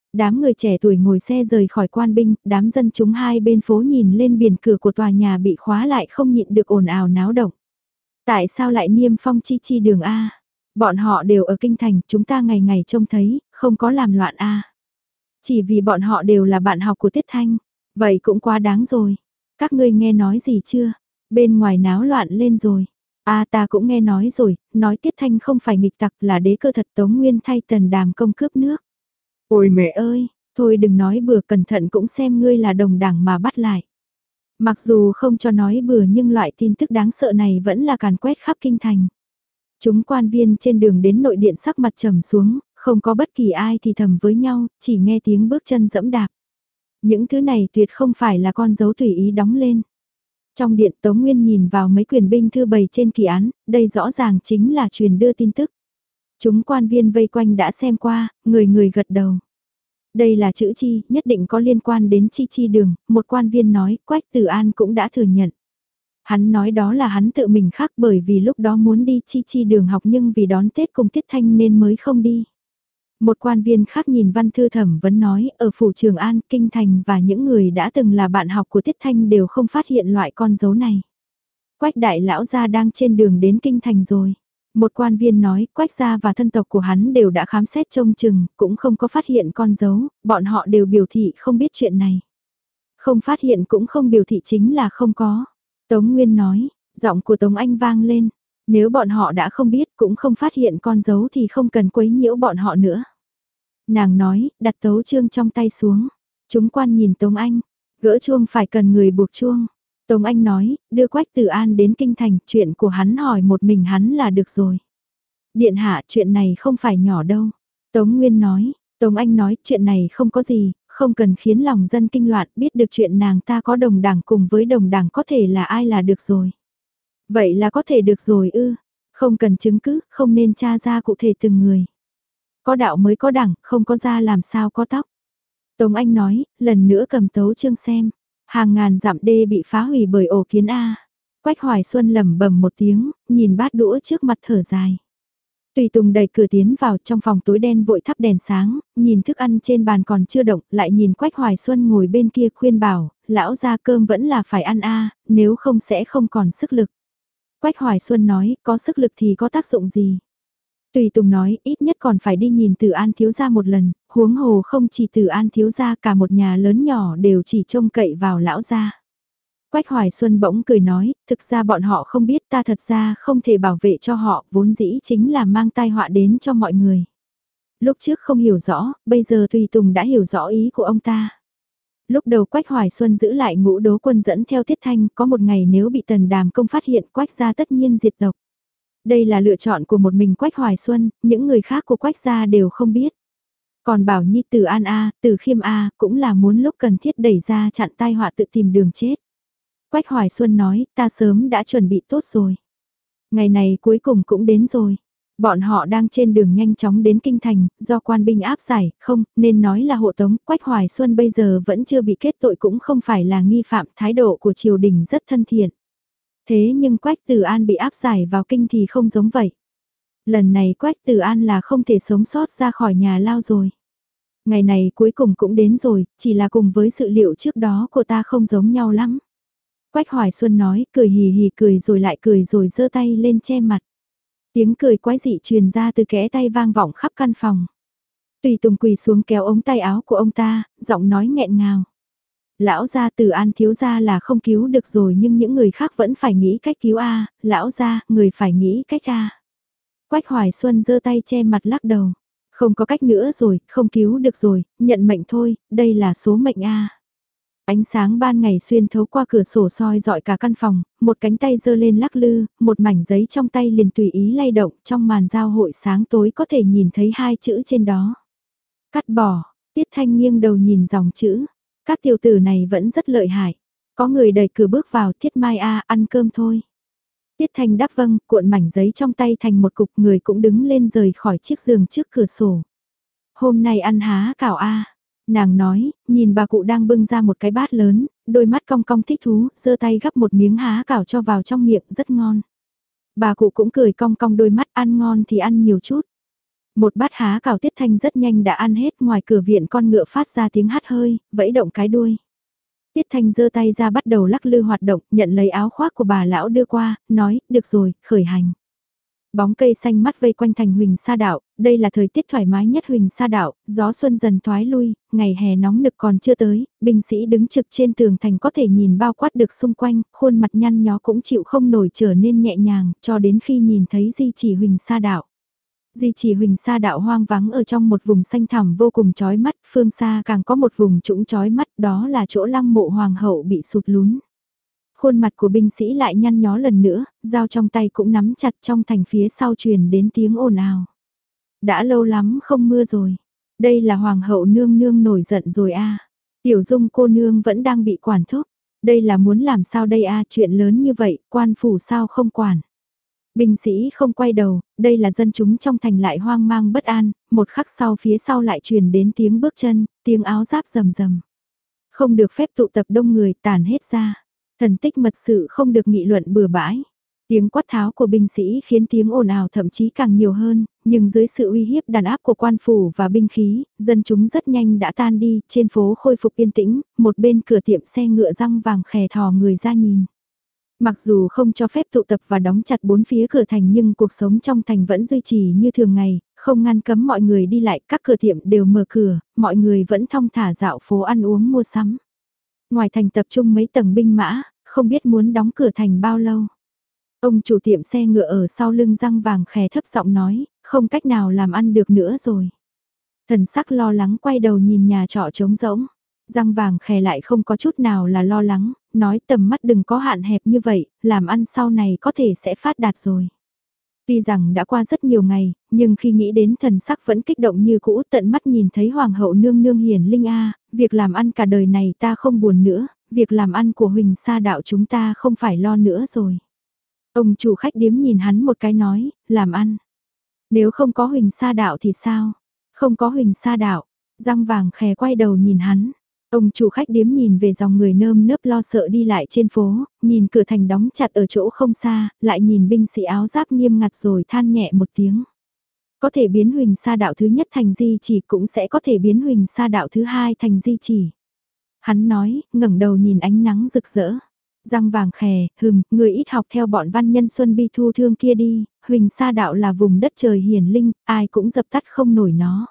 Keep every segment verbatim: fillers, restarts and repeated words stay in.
Đám người trẻ tuổi ngồi xe rời khỏi quan binh, đám dân chúng hai bên phố nhìn lên biển cửa của tòa nhà bị khóa lại không nhịn được ồn ào náo động. Tại sao lại niêm phong chi chi đường A? Bọn họ đều ở kinh thành, chúng ta ngày ngày trông thấy, không có làm loạn A. Chỉ vì bọn họ đều là bạn học của Tiết Thanh. Vậy cũng quá đáng rồi. Các ngươi nghe nói gì chưa? Bên ngoài náo loạn lên rồi. A ta cũng nghe nói rồi, nói Tiết Thanh không phải nghịch tặc là đế cơ thật Tống Nguyên thay Tần Đàm công cướp nước. Ôi mẹ ơi, thôi đừng nói bừa, cẩn thận cũng xem ngươi là đồng đảng mà bắt lại. Mặc dù không cho nói bừa nhưng loại tin tức đáng sợ này vẫn là càn quét khắp kinh thành. Chúng quan viên trên đường đến nội điện sắc mặt trầm xuống, không có bất kỳ ai thì thầm với nhau, chỉ nghe tiếng bước chân dẫm đạp. Những thứ này tuyệt không phải là con dấu tùy ý đóng lên. Trong điện Tống Nguyên nhìn vào mấy quyền binh thư bày trên kỳ án, đây rõ ràng chính là truyền đưa tin tức. Chúng quan viên vây quanh đã xem qua, người người gật đầu. Đây là chữ chi, nhất định có liên quan đến chi chi đường, một quan viên nói, Quách Tử An cũng đã thừa nhận. Hắn nói đó là hắn tự mình khác bởi vì lúc đó muốn đi chi chi đường học nhưng vì đón Tết cùng Tiết Thanh nên mới không đi. Một quan viên khác nhìn văn thư thẩm vấn nói, ở phủ Trường An, Kinh Thành và những người đã từng là bạn học của Tiết Thanh đều không phát hiện loại con dấu này. Quách đại lão gia đang trên đường đến Kinh Thành rồi. Một quan viên nói, Quách gia và thân tộc của hắn đều đã khám xét trông chừng, cũng không có phát hiện con dấu, bọn họ đều biểu thị không biết chuyện này. Không phát hiện cũng không biểu thị chính là không có. Tống Nguyên nói, giọng của Tống Anh vang lên, nếu bọn họ đã không biết cũng không phát hiện con dấu thì không cần quấy nhiễu bọn họ nữa. Nàng nói, đặt tấu chương trong tay xuống. Chúng quan nhìn Tống Anh, gỡ chuông phải cần người buộc chuông. Tống Anh nói, đưa Quách Tử An đến kinh thành, chuyện của hắn hỏi một mình hắn là được rồi. Điện hạ, chuyện này không phải nhỏ đâu. Tống Nguyên nói, Tống Anh nói, chuyện này không có gì, không cần khiến lòng dân kinh loạn, biết được chuyện nàng ta có đồng đảng cùng với đồng đảng có thể là ai là được rồi. Vậy là có thể được rồi ư, không cần chứng cứ, không nên tra ra cụ thể từng người. Có đạo mới có đảng, không có da làm sao có tóc. Tống Anh nói, lần nữa cầm tấu chương xem. Hàng ngàn dặm đê bị phá hủy bởi ổ kiến A. Quách Hoài Xuân lẩm bẩm một tiếng, nhìn bát đũa trước mặt thở dài. Tùy Tùng đẩy cửa tiến vào trong phòng tối đen vội thắp đèn sáng, nhìn thức ăn trên bàn còn chưa động, lại nhìn Quách Hoài Xuân ngồi bên kia khuyên bảo, lão ra cơm vẫn là phải ăn A, nếu không sẽ không còn sức lực. Quách Hoài Xuân nói, có sức lực thì có tác dụng gì? Tùy Tùng nói, ít nhất còn phải đi nhìn Từ An thiếu gia một lần, huống hồ không chỉ Từ An thiếu gia, cả một nhà lớn nhỏ đều chỉ trông cậy vào lão gia. Quách Hoài Xuân bỗng cười nói, thực ra bọn họ không biết, ta thật ra không thể bảo vệ cho họ, vốn dĩ chính là mang tai họa đến cho mọi người. Lúc trước không hiểu rõ, bây giờ Tùy Tùng đã hiểu rõ ý của ông ta. Lúc đầu Quách Hoài Xuân giữ lại Ngũ Đố Quân dẫn theo Tiết Thanh, có một ngày nếu bị Tần Đàm Công phát hiện, Quách gia tất nhiên diệt tộc. Đây là lựa chọn của một mình Quách Hoài Xuân, những người khác của Quách gia đều không biết. Còn Bảo Nhi Từ An A, Từ Khiêm A cũng là muốn lúc cần thiết đẩy ra chặn tai họa tự tìm đường chết. Quách Hoài Xuân nói, ta sớm đã chuẩn bị tốt rồi. Ngày này cuối cùng cũng đến rồi. Bọn họ đang trên đường nhanh chóng đến kinh thành, do quan binh áp giải, không, nên nói là hộ tống. Quách Hoài Xuân bây giờ vẫn chưa bị kết tội cũng không phải là nghi phạm, thái độ của triều đình rất thân thiện. Thế nhưng Quách Tử An bị áp giải vào kinh thì không giống vậy. Lần này Quách Tử An là không thể sống sót ra khỏi nhà lao rồi. Ngày này cuối cùng cũng đến rồi, chỉ là cùng với sự liệu trước đó của ta không giống nhau lắm. Quách Hoài Xuân nói, cười hì hì cười rồi lại cười rồi giơ tay lên che mặt. Tiếng cười quái dị truyền ra từ kẽ tay vang vọng khắp căn phòng. Tùy Tùng quỳ xuống kéo ống tay áo của ông ta, giọng nói nghẹn ngào. Lão gia Từ An thiếu gia là không cứu được rồi nhưng những người khác vẫn phải nghĩ cách cứu A, lão gia, người phải nghĩ cách A. Quách Hoài Xuân giơ tay che mặt lắc đầu. Không có cách nữa rồi, không cứu được rồi, nhận mệnh thôi, đây là số mệnh A. Ánh sáng ban ngày xuyên thấu qua cửa sổ soi dọi cả căn phòng, một cánh tay giơ lên lắc lư, một mảnh giấy trong tay liền tùy ý lay động, trong màn giao hội sáng tối có thể nhìn thấy hai chữ trên đó. Cắt bỏ, Tiết Thanh nghiêng đầu nhìn dòng chữ. Các tiểu tử này vẫn rất lợi hại. Có người đẩy cửa bước vào, Thiết Mai A, ăn cơm thôi. Tiết Thanh đáp vâng, cuộn mảnh giấy trong tay thành một cục, người cũng đứng lên rời khỏi chiếc giường trước cửa sổ. Hôm nay ăn há cảo A. Nàng nói, nhìn bà cụ đang bưng ra một cái bát lớn, đôi mắt cong cong thích thú, giơ tay gắp một miếng há cảo cho vào trong miệng, rất ngon. Bà cụ cũng cười cong cong đôi mắt, ăn ngon thì ăn nhiều chút. Một bát há cào Tiết Thanh rất nhanh đã ăn hết, ngoài cửa viện con ngựa phát ra tiếng hắt hơi, vẫy động cái đuôi. Tiết Thanh giơ tay ra bắt đầu lắc lư hoạt động, nhận lấy áo khoác của bà lão đưa qua, nói, được rồi, khởi hành. Bóng cây xanh mắt vây quanh thành Huỳnh Sa Đạo, đây là thời tiết thoải mái nhất Huỳnh Sa Đạo, gió xuân dần thoái lui, ngày hè nóng nực còn chưa tới, binh sĩ đứng trực trên tường thành có thể nhìn bao quát được xung quanh, khuôn mặt nhăn nhó cũng chịu không nổi trở nên nhẹ nhàng, cho đến khi nhìn thấy di chỉ Huỳnh Sa Đạo. Di chỉ Huỳnh Sa Đạo hoang vắng ở trong một vùng xanh thẳm vô cùng chói mắt, phương xa càng có một vùng trũng chói mắt, đó là chỗ lăng mộ hoàng hậu bị sụt lún. Khuôn mặt của binh sĩ lại nhăn nhó lần nữa, dao trong tay cũng nắm chặt, trong thành phía sau truyền đến tiếng ồn ào. Đã lâu lắm không mưa rồi. Đây là hoàng hậu nương nương nổi giận rồi a. Tiểu Dung cô nương vẫn đang bị quản thúc. Đây là muốn làm sao đây a, chuyện lớn như vậy, quan phủ sao không quản. Binh sĩ không quay đầu, đây là dân chúng trong thành lại hoang mang bất an, một khắc sau phía sau lại truyền đến tiếng bước chân, tiếng áo giáp rầm rầm. Không được phép tụ tập đông người, tản hết ra. Thần tích mật sự không được nghị luận bừa bãi. Tiếng quát tháo của binh sĩ khiến tiếng ồn ào thậm chí càng nhiều hơn, nhưng dưới sự uy hiếp đàn áp của quan phủ và binh khí, dân chúng rất nhanh đã tan đi, trên phố khôi phục yên tĩnh, một bên cửa tiệm xe ngựa răng vàng khè thò người ra nhìn. Mặc dù không cho phép tụ tập và đóng chặt bốn phía cửa thành nhưng cuộc sống trong thành vẫn duy trì như thường ngày, không ngăn cấm mọi người đi lại, các cửa tiệm đều mở cửa, mọi người vẫn thong thả dạo phố ăn uống mua sắm. Ngoài thành tập trung mấy tầng binh mã, không biết muốn đóng cửa thành bao lâu. Ông chủ tiệm xe ngựa ở sau lưng răng vàng khè thấp giọng nói, không cách nào làm ăn được nữa rồi. Thần sắc lo lắng quay đầu nhìn nhà trọ trống rỗng. Răng vàng khè lại không có chút nào là lo lắng, nói tầm mắt đừng có hạn hẹp như vậy, làm ăn sau này có thể sẽ phát đạt rồi. Tuy rằng đã qua rất nhiều ngày, nhưng khi nghĩ đến thần sắc vẫn kích động như cũ, tận mắt nhìn thấy hoàng hậu nương nương hiển linh a, việc làm ăn cả đời này ta không buồn nữa, việc làm ăn của Huỳnh Sa Đạo chúng ta không phải lo nữa rồi. Ông chủ khách điếm nhìn hắn một cái nói, làm ăn. Nếu không có Huỳnh Sa Đạo thì sao? Không có Huỳnh Sa Đạo. Răng vàng khè quay đầu nhìn hắn. Ông chủ khách điếm nhìn về dòng người nơm nớp lo sợ đi lại trên phố, nhìn cửa thành đóng chặt ở chỗ không xa, lại nhìn binh sĩ áo giáp nghiêm ngặt rồi than nhẹ một tiếng. Có thể biến Huỳnh Sa Đạo thứ nhất thành di chỉ, cũng sẽ có thể biến Huỳnh Sa Đạo thứ hai thành di chỉ. Hắn nói, ngẩng đầu nhìn ánh nắng rực rỡ. Răng vàng khè, hừm, người ít học theo bọn văn nhân Xuân Bi Thu Thương kia đi, Huỳnh Sa Đạo là vùng đất trời hiển linh, ai cũng dập tắt không nổi nó.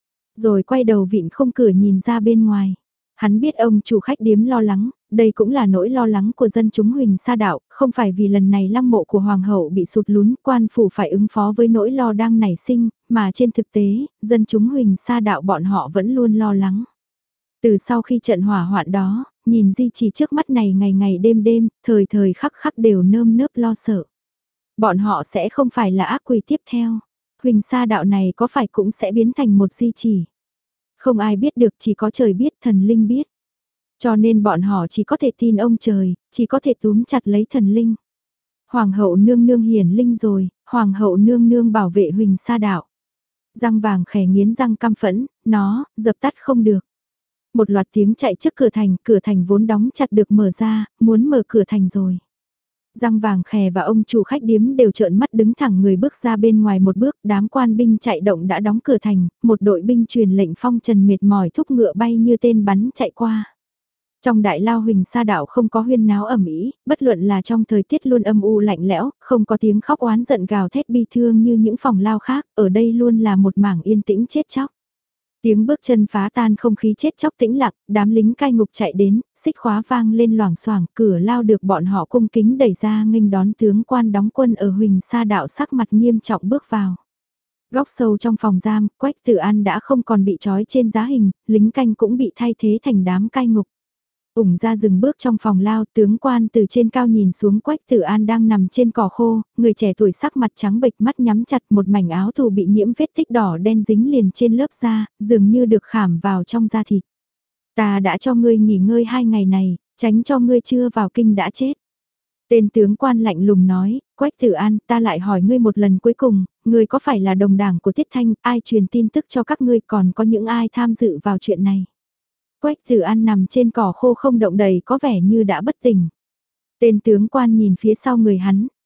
Rồi quay đầu vịn không cửa nhìn ra bên ngoài. Hắn biết ông chủ khách điếm lo lắng, đây cũng là nỗi lo lắng của dân chúng Huỳnh Sa Đạo, không phải vì lần này lăng mộ của Hoàng hậu bị sụt lún, quan phủ phải ứng phó với nỗi lo đang nảy sinh, mà trên thực tế, dân chúng Huỳnh Sa Đạo bọn họ vẫn luôn lo lắng. Từ sau khi trận hỏa hoạn đó, nhìn di chỉ trước mắt này ngày ngày đêm đêm, thời thời khắc khắc đều nơm nớp lo sợ. Bọn họ sẽ không phải là ác quỷ tiếp theo. Huỳnh Sa Đạo này có phải cũng sẽ biến thành một di chỉ. Không ai biết được, chỉ có trời biết, thần linh biết. Cho nên bọn họ chỉ có thể tin ông trời, chỉ có thể túm chặt lấy thần linh. Hoàng hậu nương nương hiển linh rồi, hoàng hậu nương nương bảo vệ Huỳnh Sa Đạo. Răng vàng khè nghiến răng căm phẫn, nó, dập tắt không được. Một loạt tiếng chạy trước cửa thành, cửa thành vốn đóng chặt được mở ra, muốn mở cửa thành rồi. Răng vàng khè và ông chủ khách điếm đều trợn mắt đứng thẳng người bước ra bên ngoài một bước, đám quan binh chạy động đã đóng cửa thành, một đội binh truyền lệnh phong trần mệt mỏi thúc ngựa bay như tên bắn chạy qua. Trong đại lao Huỳnh Sa Đạo không có huyên náo ầm ĩ, bất luận là trong thời tiết luôn âm u lạnh lẽo, không có tiếng khóc oán giận gào thét bi thương như những phòng lao khác, ở đây luôn là một mảng yên tĩnh chết chóc. Tiếng bước chân phá tan không khí chết chóc tĩnh lặng, đám lính cai ngục chạy đến, xích khóa vang lên loảng xoảng, cửa lao được bọn họ cung kính đẩy ra nghênh đón tướng quan đóng quân ở Huỳnh Sa Đạo sắc mặt nghiêm trọng bước vào. Góc sâu trong phòng giam, Quách Tử An đã không còn bị trói trên giá hình, lính canh cũng bị thay thế thành đám cai ngục. Ủng ra dừng bước trong phòng lao, tướng quan từ trên cao nhìn xuống Quách Tử An đang nằm trên cỏ khô, người trẻ tuổi sắc mặt trắng bệch, mắt nhắm chặt, một mảnh áo thù bị nhiễm vết tích đỏ đen dính liền trên lớp da, dường như được khảm vào trong da thịt. Ta đã cho ngươi nghỉ ngơi hai ngày này, tránh cho ngươi chưa vào kinh đã chết. Tên tướng quan lạnh lùng nói, Quách Tử An, ta lại hỏi ngươi một lần cuối cùng, ngươi có phải là đồng đảng của Tiết Thanh, ai truyền tin tức cho các ngươi, còn có những ai tham dự vào chuyện này? Quách Tử An nằm trên cỏ khô không động đậy có vẻ như đã bất tỉnh. Tên tướng quan nhìn phía sau người hắn,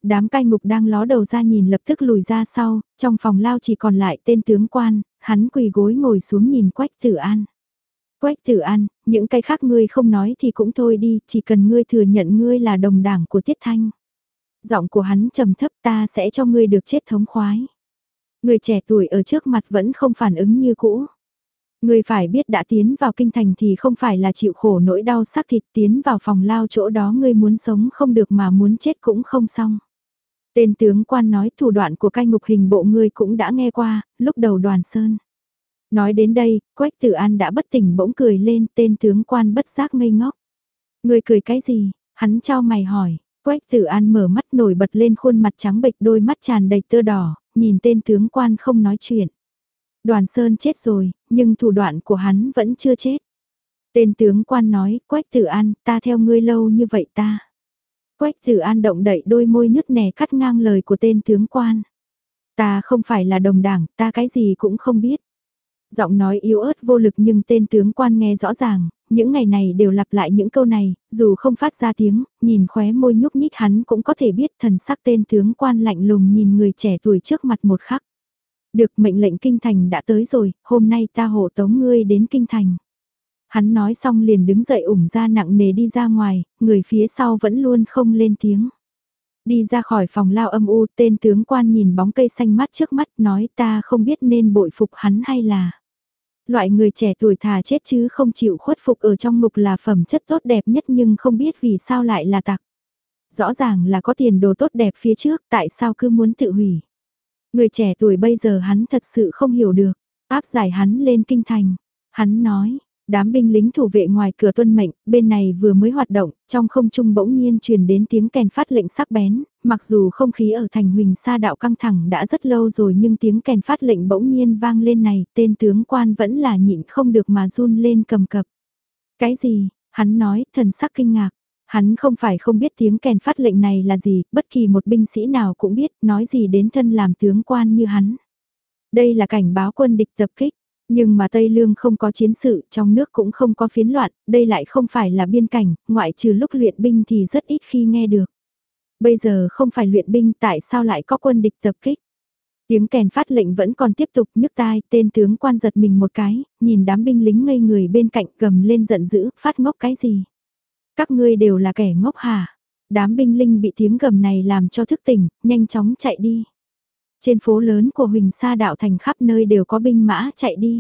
Đám cai ngục đang ló đầu ra nhìn lập tức lùi ra sau, trong phòng lao chỉ còn lại tên tướng quan, hắn quỳ gối ngồi xuống nhìn Quách Tử An. Quách Tử An, những cái khác ngươi không nói thì cũng thôi đi, chỉ cần ngươi thừa nhận ngươi là đồng đảng của Tiết Thanh. Giọng của hắn trầm thấp, ta sẽ cho ngươi được chết thống khoái. Người trẻ tuổi ở trước mặt vẫn không phản ứng như cũ. Ngươi phải biết đã tiến vào kinh thành thì không phải là chịu khổ nỗi đau xác thịt, tiến vào phòng lao chỗ đó ngươi muốn sống không được mà muốn chết cũng không xong. Tên tướng quan nói thủ đoạn của cai ngục hình bộ ngươi cũng đã nghe qua, lúc đầu Đoàn Sơn. Nói đến đây, Quách Tử An đã bất tỉnh bỗng cười lên, tên tướng quan bất giác ngây ngốc. Ngươi cười cái gì? Hắn trao mày hỏi. Quách Tử An mở mắt nổi bật lên khuôn mặt trắng bệch, đôi mắt tràn đầy tơ đỏ, nhìn tên tướng quan không nói chuyện. Đoàn Sơn chết rồi, nhưng thủ đoạn của hắn vẫn chưa chết. Tên tướng quan nói, Quách Tử An, ta theo ngươi lâu như vậy ta. Quách Tử An động đậy đôi môi nứt nẻ cắt ngang lời của tên tướng quan. Ta không phải là đồng đảng, ta cái gì cũng không biết. Giọng nói yếu ớt vô lực nhưng tên tướng quan nghe rõ ràng, những ngày này đều lặp lại những câu này, dù không phát ra tiếng, nhìn khóe môi nhúc nhích hắn cũng có thể biết thần sắc tên tướng quan lạnh lùng nhìn người trẻ tuổi trước mặt một khắc. Được, mệnh lệnh kinh thành đã tới rồi, hôm nay ta hộ tống ngươi đến kinh thành. Hắn nói xong liền đứng dậy ủng ra nặng nề đi ra ngoài, người phía sau vẫn luôn không lên tiếng. Đi ra khỏi phòng lao âm u, tên tướng quan nhìn bóng cây xanh mát trước mắt nói ta không biết nên bội phục hắn hay là. Loại người trẻ tuổi thà chết chứ không chịu khuất phục ở trong ngục là phẩm chất tốt đẹp nhất nhưng không biết vì sao lại là tặc. Rõ ràng là có tiền đồ tốt đẹp phía trước, tại sao cứ muốn tự hủy. Người trẻ tuổi bây giờ hắn thật sự không hiểu được, áp giải hắn lên kinh thành. Hắn nói, đám binh lính thủ vệ ngoài cửa tuân mệnh, bên này vừa mới hoạt động, trong không trung bỗng nhiên truyền đến tiếng kèn phát lệnh sắc bén, mặc dù không khí ở thành Huỳnh Sa đạo căng thẳng đã rất lâu rồi nhưng tiếng kèn phát lệnh bỗng nhiên vang lên này, tên tướng quan vẫn là nhịn không được mà run lên cầm cập. Cái gì? Hắn nói, thần sắc kinh ngạc. Hắn không phải không biết tiếng kèn phát lệnh này là gì, bất kỳ một binh sĩ nào cũng biết, nói gì đến thân làm tướng quan như hắn. Đây là cảnh báo quân địch tập kích. Nhưng mà Tây Lương không có chiến sự, trong nước cũng không có phiến loạn, đây lại không phải là biên cảnh, ngoại trừ lúc luyện binh thì rất ít khi nghe được. Bây giờ không phải luyện binh tại sao lại có quân địch tập kích? Tiếng kèn phát lệnh vẫn còn tiếp tục nhức tai, tên tướng quan giật mình một cái, nhìn đám binh lính ngây người bên cạnh gầm lên giận dữ, phát ngốc cái gì? Các ngươi đều là kẻ ngốc hả? Đám binh lính bị tiếng gầm này làm cho thức tỉnh, nhanh chóng chạy đi. Trên phố lớn của Huỳnh Sa đạo thành khắp nơi đều có binh mã chạy đi.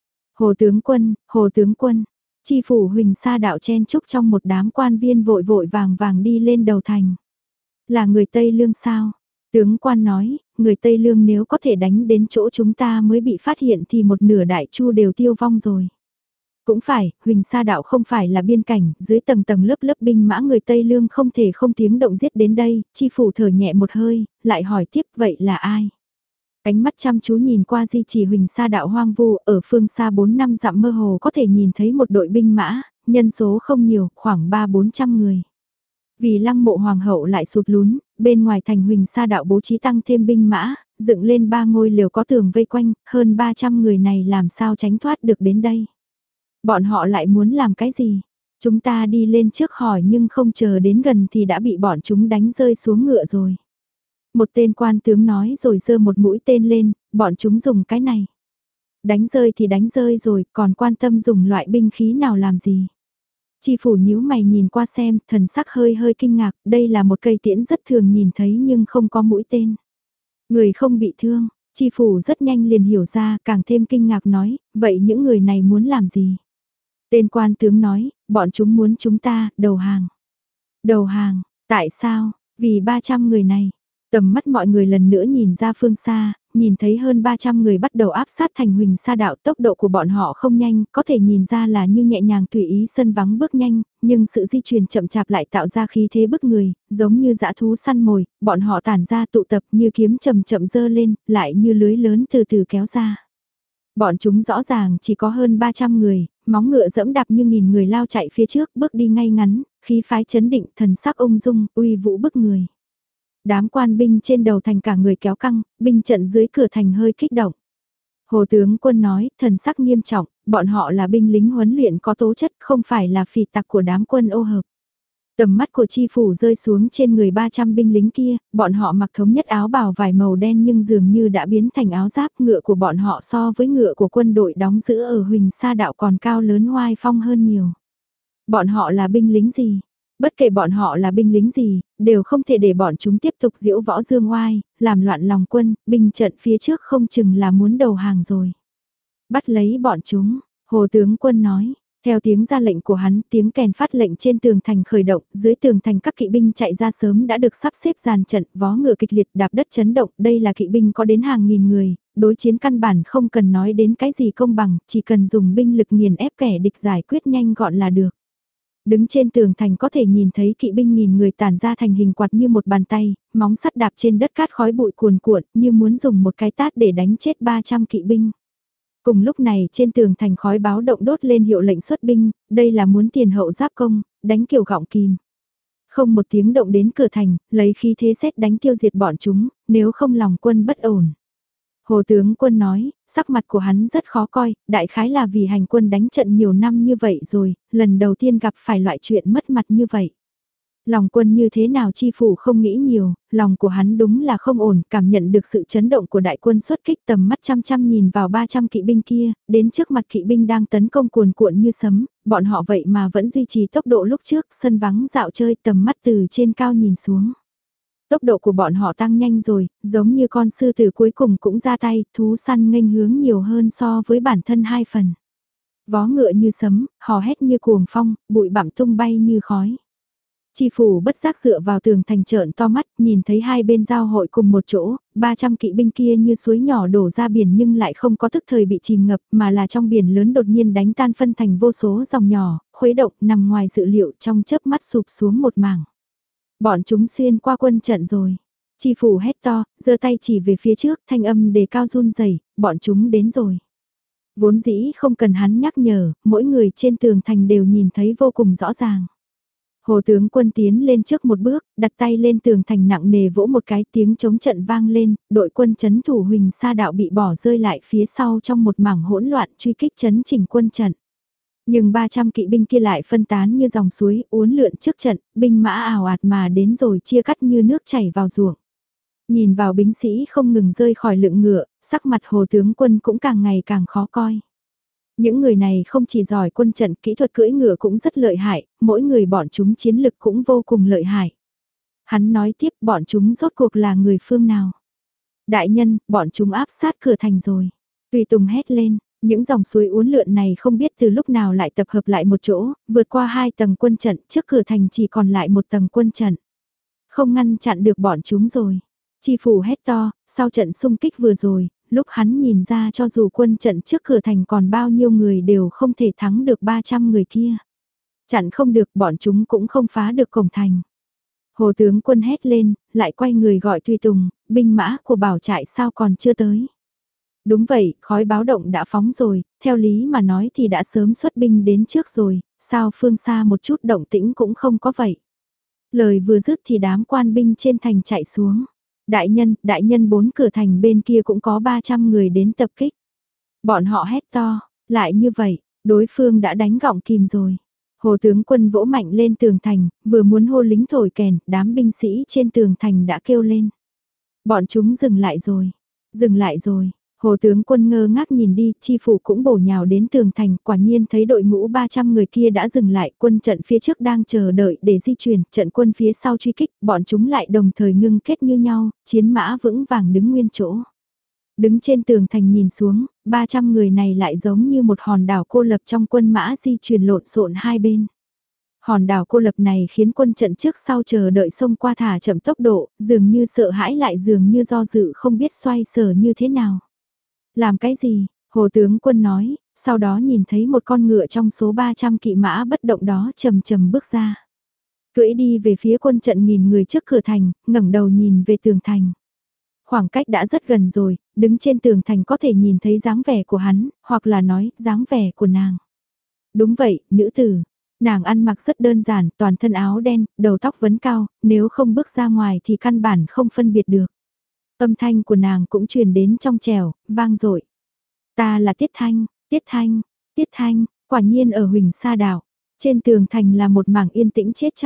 Hồ tướng quân, hồ tướng quân, chi phủ Huỳnh Sa đạo chen chúc trong một đám quan viên vội vội vàng vàng đi lên đầu thành. Là người Tây Lương sao? Tướng quan nói, người Tây Lương nếu có thể đánh đến chỗ chúng ta mới bị phát hiện thì một nửa đại chu đều tiêu vong rồi. Cũng phải, Huỳnh Sa đạo không phải là biên cảnh, dưới tầng tầng lớp lớp binh mã người Tây Lương không thể không tiếng động giết đến đây, chi phủ thở nhẹ một hơi, lại hỏi tiếp vậy là ai? Ánh mắt chăm chú nhìn qua di chỉ Huỳnh Sa đạo hoang vu, ở phương xa bốn năm dặm mơ hồ có thể nhìn thấy một đội binh mã, nhân số không nhiều, khoảng ba bốn trăm người. Vì lăng mộ hoàng hậu lại sụt lún, bên ngoài thành Huỳnh Sa đạo bố trí tăng thêm binh mã, dựng lên ba ngôi lều có tường vây quanh, hơn ba trăm người này làm sao tránh thoát được đến đây. Bọn họ lại muốn làm cái gì? Chúng ta đi lên trước hỏi nhưng không chờ đến gần thì đã bị bọn chúng đánh rơi xuống ngựa rồi. Một tên quan tướng nói rồi giơ một mũi tên lên, bọn chúng dùng cái này. Đánh rơi thì đánh rơi rồi, còn quan tâm dùng loại binh khí nào làm gì. Chi phủ nhíu mày nhìn qua xem, thần sắc hơi hơi kinh ngạc, đây là một cây tiễn rất thường nhìn thấy nhưng không có mũi tên. Người không bị thương, chi phủ rất nhanh liền hiểu ra, càng thêm kinh ngạc nói, vậy những người này muốn làm gì? Tên quan tướng nói, bọn chúng muốn chúng ta, đầu hàng. Đầu hàng, tại sao? Vì ba trăm người này. Tầm mắt mọi người lần nữa nhìn ra phương xa, nhìn thấy hơn ba trăm người bắt đầu áp sát thành Huỳnh Sa đạo, tốc độ của bọn họ không nhanh, có thể nhìn ra là như nhẹ nhàng tùy ý sân vắng bước nhanh, nhưng sự di chuyển chậm chạp lại tạo ra khí thế bức người, giống như dã thú săn mồi, bọn họ tản ra tụ tập như kiếm chậm chậm dơ lên, lại như lưới lớn từ từ kéo ra. Bọn chúng rõ ràng chỉ có hơn ba trăm người, móng ngựa dẫm đạp như nghìn người lao chạy phía trước, bước đi ngay ngắn, khí phái chấn định, thần sắc ung dung, uy vũ bức người. Đám quan binh trên đầu thành cả người kéo căng, binh trận dưới cửa thành hơi kích động. Hồ tướng quân nói, thần sắc nghiêm trọng, bọn họ là binh lính huấn luyện có tố chất, không phải là phỉ tặc của đám quân ô hợp. Tầm mắt của chi phủ rơi xuống trên người ba trăm binh lính kia, bọn họ mặc thống nhất áo bào vải màu đen nhưng dường như đã biến thành áo giáp, ngựa của bọn họ so với ngựa của quân đội đóng giữ ở Huỳnh Sa Đạo còn cao lớn oai phong hơn nhiều. Bọn họ là binh lính gì? Bất kể bọn họ là binh lính gì, đều không thể để bọn chúng tiếp tục diễu võ dương oai, làm loạn lòng quân, binh trận phía trước không chừng là muốn đầu hàng rồi. Bắt lấy bọn chúng, Hồ tướng quân nói. Theo tiếng ra lệnh của hắn, tiếng kèn phát lệnh trên tường thành khởi động, dưới tường thành các kỵ binh chạy ra sớm đã được sắp xếp dàn trận, vó ngựa kịch liệt đạp đất chấn động, đây là kỵ binh có đến hàng nghìn người, đối chiến căn bản không cần nói đến cái gì công bằng, chỉ cần dùng binh lực nghiền ép kẻ địch giải quyết nhanh gọn là được. Đứng trên tường thành có thể nhìn thấy kỵ binh nghìn người tản ra thành hình quạt như một bàn tay, móng sắt đạp trên đất cát khói bụi cuồn cuộn như muốn dùng một cái tát để đánh chết ba trăm kỵ binh. Cùng lúc này trên tường thành khói báo động đốt lên hiệu lệnh xuất binh, đây là muốn tiền hậu giáp công, đánh kiểu gọng kìm. Không một tiếng động đến cửa thành, lấy khí thế xét đánh tiêu diệt bọn chúng, nếu không lòng quân bất ổn. Hồ tướng quân nói, sắc mặt của hắn rất khó coi, đại khái là vì hành quân đánh trận nhiều năm như vậy rồi, lần đầu tiên gặp phải loại chuyện mất mặt như vậy. Lòng quân như thế nào chi phủ không nghĩ nhiều, lòng của hắn đúng là không ổn, cảm nhận được sự chấn động của đại quân xuất kích, tầm mắt chăm chăm nhìn vào ba trăm kỵ binh kia, đến trước mặt kỵ binh đang tấn công cuồn cuộn như sấm, bọn họ vậy mà vẫn duy trì tốc độ lúc trước, sân vắng dạo chơi, tầm mắt từ trên cao nhìn xuống. Tốc độ của bọn họ tăng nhanh rồi, giống như con sư tử cuối cùng cũng ra tay, thú săn nghênh hướng nhiều hơn so với bản thân hai phần. Vó ngựa như sấm, hò hét như cuồng phong, bụi bặm tung bay như khói. Chi phủ bất giác dựa vào tường thành trợn to mắt, nhìn thấy hai bên giao hội cùng một chỗ, ba trăm kỵ binh kia như suối nhỏ đổ ra biển nhưng lại không có tức thời bị chìm ngập mà là trong biển lớn đột nhiên đánh tan phân thành vô số dòng nhỏ, khuấy động nằm ngoài dự liệu trong chớp mắt sụp xuống một mảng. Bọn chúng xuyên qua quân trận rồi. Chi phủ hét to, giơ tay chỉ về phía trước, thanh âm đề cao run rẩy, bọn chúng đến rồi. Vốn dĩ không cần hắn nhắc nhở, mỗi người trên tường thành đều nhìn thấy vô cùng rõ ràng. Hồ tướng quân tiến lên trước một bước, đặt tay lên tường thành nặng nề vỗ một cái, tiếng chống trận vang lên, đội quân chấn thủ Huỳnh Sa Đạo bị bỏ rơi lại phía sau trong một mảng hỗn loạn truy kích chấn chỉnh quân trận. Nhưng ba trăm kỵ binh kia lại phân tán như dòng suối, uốn lượn trước trận, binh mã ào ạt mà đến rồi chia cắt như nước chảy vào ruộng. Nhìn vào binh sĩ không ngừng rơi khỏi lưng ngựa, sắc mặt hồ tướng quân cũng càng ngày càng khó coi. Những người này không chỉ giỏi quân trận, kỹ thuật cưỡi ngựa cũng rất lợi hại, mỗi người bọn chúng chiến lực cũng vô cùng lợi hại. Hắn nói tiếp bọn chúng rốt cuộc là người phương nào. Đại nhân, bọn chúng áp sát cửa thành rồi. Tùy Tùng hét lên, những dòng suối uốn lượn này không biết từ lúc nào lại tập hợp lại một chỗ, vượt qua hai tầng quân trận, trước cửa thành chỉ còn lại một tầng quân trận. Không ngăn chặn được bọn chúng rồi. Chi phủ hét to, sau trận xung kích vừa rồi, lúc hắn nhìn ra cho dù quân trận trước cửa thành còn bao nhiêu người đều không thể thắng được ba trăm người kia. Chặn không được bọn chúng cũng không phá được cổng thành. Hồ tướng quân hét lên, lại quay người gọi Tùy Tùng, binh mã của bảo trại sao còn chưa tới. Đúng vậy, khói báo động đã phóng rồi, theo lý mà nói thì đã sớm xuất binh đến trước rồi, sao phương xa một chút động tĩnh cũng không có vậy. Lời vừa dứt thì đám quan binh trên thành chạy xuống. Đại nhân, đại nhân bốn cửa thành bên kia cũng có ba trăm người đến tập kích. Bọn họ hét to, lại như vậy, đối phương đã đánh gọng kìm rồi. Hồ tướng quân vỗ mạnh lên tường thành, vừa muốn hô lính thổi kèn, đám binh sĩ trên tường thành đã kêu lên. Bọn chúng dừng lại rồi, dừng lại rồi. Hồ tướng quân ngơ ngác nhìn đi, chi phủ cũng bổ nhào đến tường thành, quả nhiên thấy đội ngũ ba trăm người kia đã dừng lại, quân trận phía trước đang chờ đợi để di chuyển, trận quân phía sau truy kích, bọn chúng lại đồng thời ngưng kết như nhau, chiến mã vững vàng đứng nguyên chỗ. Đứng trên tường thành nhìn xuống, ba trăm người này lại giống như một hòn đảo cô lập trong quân mã di chuyển lộn xộn hai bên. Hòn đảo cô lập này khiến quân trận trước sau chờ đợi xông qua thả chậm tốc độ, dường như sợ hãi lại dường như do dự không biết xoay sở như thế nào. Làm cái gì? Hồ tướng quân nói, sau đó nhìn thấy một con ngựa trong số ba trăm kỵ mã bất động đó chầm chầm bước ra. Cưỡi đi về phía quân trận nghìn người trước cửa thành, ngẩng đầu nhìn về tường thành. Khoảng cách đã rất gần rồi, đứng trên tường thành có thể nhìn thấy dáng vẻ của hắn, hoặc là nói dáng vẻ của nàng. Đúng vậy, nữ tử. Nàng ăn mặc rất đơn giản, toàn thân áo đen, đầu tóc vấn cao, nếu không bước ra ngoài thì căn bản không phân biệt được. Âm thanh của nàng cũng truyền đến trong trẻo, vang dội. Ta là Tiết Thanh, Tiết Thanh, Tiết Thanh, quả nhiên ở Huỳnh Sa Đảo. Trên tường thành là một mảng yên tĩnh chết chóc.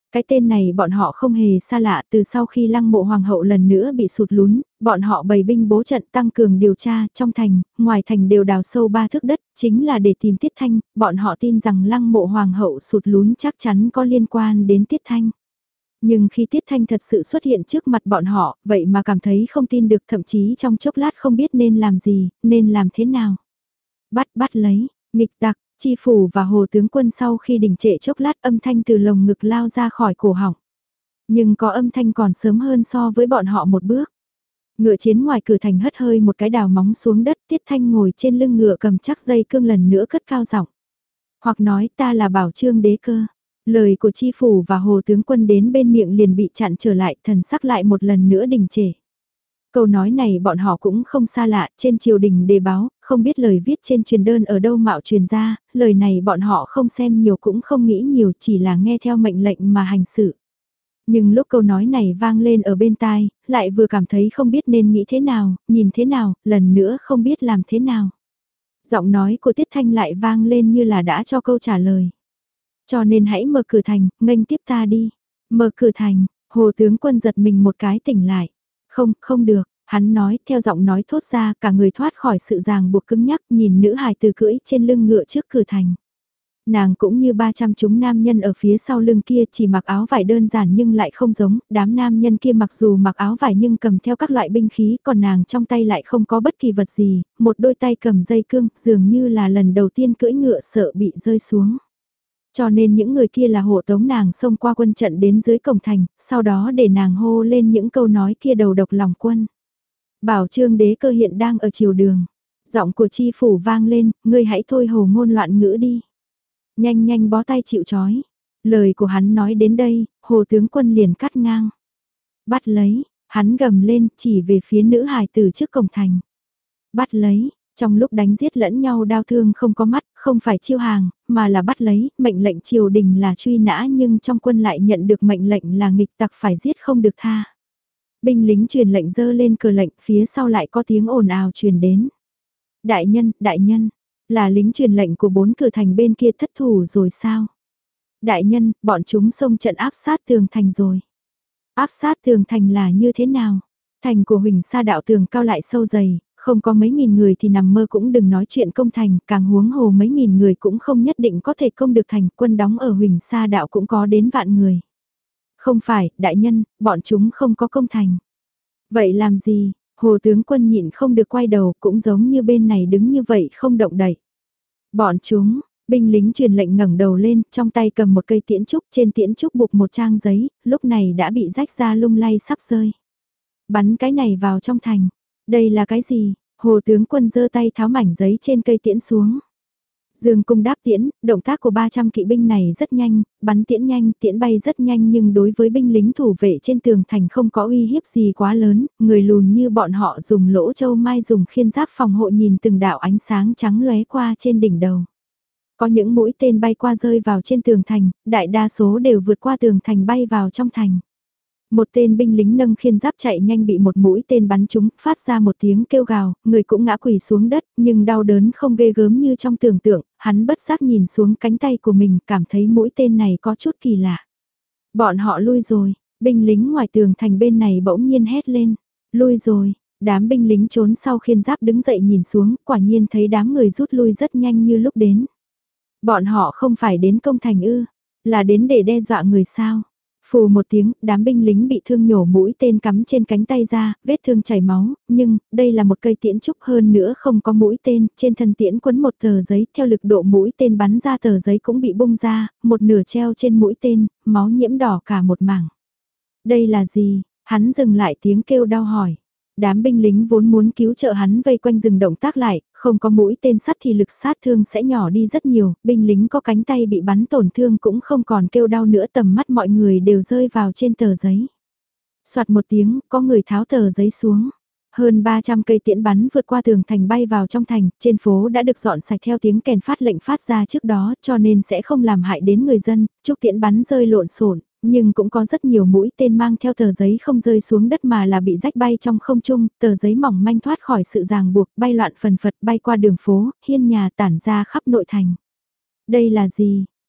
Cái tên này bọn họ không hề xa lạ, từ sau khi lăng mộ hoàng hậu lần nữa bị sụt lún, bọn họ bày binh bố trận tăng cường điều tra, trong thành, ngoài thành đều đào sâu ba thước đất, chính là để tìm Tiết Thanh, bọn họ tin rằng lăng mộ hoàng hậu sụt lún chắc chắn có liên quan đến Tiết Thanh. Nhưng khi Tiết Thanh thật sự xuất hiện trước mặt bọn họ, vậy mà cảm thấy không tin được, thậm chí trong chốc lát không biết nên làm gì, nên làm thế nào. Bắt bắt lấy, nghịch tặc, Chi phủ và Hồ tướng quân sau khi đình trệ chốc lát, âm thanh từ lồng ngực lao ra khỏi cổ họng. Nhưng có âm thanh còn sớm hơn so với bọn họ một bước. Ngựa chiến ngoài cửa thành hất hơi một cái đào móng xuống đất, Tiết Thanh ngồi trên lưng ngựa cầm chắc dây cương lần nữa cất cao giọng. Hoặc nói ta là Bảo Trương đế cơ. Lời của Chi phủ và Hồ tướng quân đến bên miệng liền bị chặn trở lại, thần sắc lại một lần nữa đình trệ. Câu nói này bọn họ cũng không xa lạ, trên triều đình đề báo, không biết lời viết trên truyền đơn ở đâu mạo truyền ra, lời này bọn họ không xem nhiều cũng không nghĩ nhiều, chỉ là nghe theo mệnh lệnh mà hành sự. Nhưng lúc câu nói này vang lên ở bên tai, lại vừa cảm thấy không biết nên nghĩ thế nào, nhìn thế nào, lần nữa không biết làm thế nào. Giọng nói của Tiết Thanh lại vang lên như là đã cho câu trả lời. Cho nên hãy mở cửa thành, nghênh tiếp ta đi. Mở cửa thành, Hồ tướng quân giật mình một cái tỉnh lại. Không, không được, hắn nói, theo giọng nói thốt ra, cả người thoát khỏi sự ràng buộc cứng nhắc, nhìn nữ hài từ cưỡi trên lưng ngựa trước cửa thành. Nàng cũng như ba trăm chúng nam nhân ở phía sau lưng kia, chỉ mặc áo vải đơn giản nhưng lại không giống, đám nam nhân kia mặc dù mặc áo vải nhưng cầm theo các loại binh khí, còn nàng trong tay lại không có bất kỳ vật gì, một đôi tay cầm dây cương, dường như là lần đầu tiên cưỡi ngựa sợ bị rơi xuống. Cho nên những người kia là hộ tống nàng xông qua quân trận đến dưới cổng thành, sau đó để nàng hô lên những câu nói kia đầu độc lòng quân. Bảo Trương đế cơ hiện đang ở chiều đường. Giọng của Chi phủ vang lên, ngươi hãy thôi hồ ngôn loạn ngữ đi. Nhanh nhanh bó tay chịu trói. Lời của hắn nói đến đây, Hồ tướng quân liền cắt ngang. Bắt lấy, hắn gầm lên chỉ về phía nữ hài tử trước cổng thành. Bắt lấy. Trong lúc đánh giết lẫn nhau đau thương không có mắt, không phải chiêu hàng, mà là bắt lấy, mệnh lệnh triều đình là truy nã nhưng trong quân lại nhận được mệnh lệnh là nghịch tặc phải giết không được tha. Binh lính truyền lệnh dơ lên cờ lệnh, phía sau lại có tiếng ồn ào truyền đến. Đại nhân, đại nhân, là lính truyền lệnh của bốn cửa thành bên kia thất thủ rồi sao? Đại nhân, bọn chúng xông trận áp sát tường thành rồi. Áp sát tường thành là như thế nào? Thành của Huỳnh Sa đạo tường cao lại sâu dày, không có mấy nghìn người thì nằm mơ cũng đừng nói chuyện công thành, càng huống hồ mấy nghìn người cũng không nhất định có thể công được thành, quân đóng ở Huỳnh Sa đạo cũng có đến vạn người. Không phải, đại nhân, bọn chúng không có công thành. Vậy làm gì? Hồ tướng quân nhịn không được quay đầu, cũng giống như bên này đứng như vậy không động đậy. Bọn chúng, binh lính truyền lệnh ngẩng đầu lên, trong tay cầm một cây tiễn trúc, trên tiễn trúc buộc một trang giấy, lúc này đã bị rách ra lung lay sắp rơi. Bắn cái này vào trong thành. Đây là cái gì? Hồ tướng quân giơ tay tháo mảnh giấy trên cây tiễn xuống. Dương cung đáp tiễn, động tác của ba trăm kỵ binh này rất nhanh, bắn tiễn nhanh, tiễn bay rất nhanh nhưng đối với binh lính thủ vệ trên tường thành không có uy hiếp gì quá lớn, người lùn như bọn họ dùng lỗ châu mai dùng khiên giáp phòng hộ nhìn từng đạo ánh sáng trắng lóe qua trên đỉnh đầu. Có những mũi tên bay qua rơi vào trên tường thành, đại đa số đều vượt qua tường thành bay vào trong thành. Một tên binh lính nâng khiên giáp chạy nhanh bị một mũi tên bắn trúng, phát ra một tiếng kêu gào, người cũng ngã quỳ xuống đất, nhưng đau đớn không ghê gớm như trong tưởng tượng, hắn bất giác nhìn xuống cánh tay của mình, cảm thấy mũi tên này có chút kỳ lạ. Bọn họ lui rồi, binh lính ngoài tường thành bên này bỗng nhiên hét lên, lui rồi, đám binh lính trốn sau khiên giáp đứng dậy nhìn xuống, quả nhiên thấy đám người rút lui rất nhanh như lúc đến. Bọn họ không phải đến công thành ư, là đến để đe dọa người sao. Phù một tiếng, đám binh lính bị thương nhổ mũi tên cắm trên cánh tay ra, vết thương chảy máu, nhưng, đây là một cây tiễn trúc hơn nữa không có mũi tên, trên thân tiễn quấn một tờ giấy, theo lực độ mũi tên bắn ra tờ giấy cũng bị bung ra, một nửa treo trên mũi tên, máu nhiễm đỏ cả một mảng. Đây là gì? Hắn dừng lại tiếng kêu đau hỏi. Đám binh lính vốn muốn cứu trợ hắn vây quanh dừng động tác lại, không có mũi tên sắt thì lực sát thương sẽ nhỏ đi rất nhiều, binh lính có cánh tay bị bắn tổn thương cũng không còn kêu đau nữa, tầm mắt mọi người đều rơi vào trên tờ giấy. Soạt một tiếng, có người tháo tờ giấy xuống. Hơn ba trăm cây tiễn bắn vượt qua tường thành bay vào trong thành, trên phố đã được dọn sạch theo tiếng kèn phát lệnh phát ra trước đó cho nên sẽ không làm hại đến người dân, chúc tiễn bắn rơi lộn xộn. Nhưng cũng có rất nhiều mũi tên mang theo tờ giấy không rơi xuống đất mà là bị rách bay trong không trung, tờ giấy mỏng manh thoát khỏi sự ràng buộc, bay loạn phần phật bay qua đường phố, hiên nhà tản ra khắp nội thành. Đây là gì?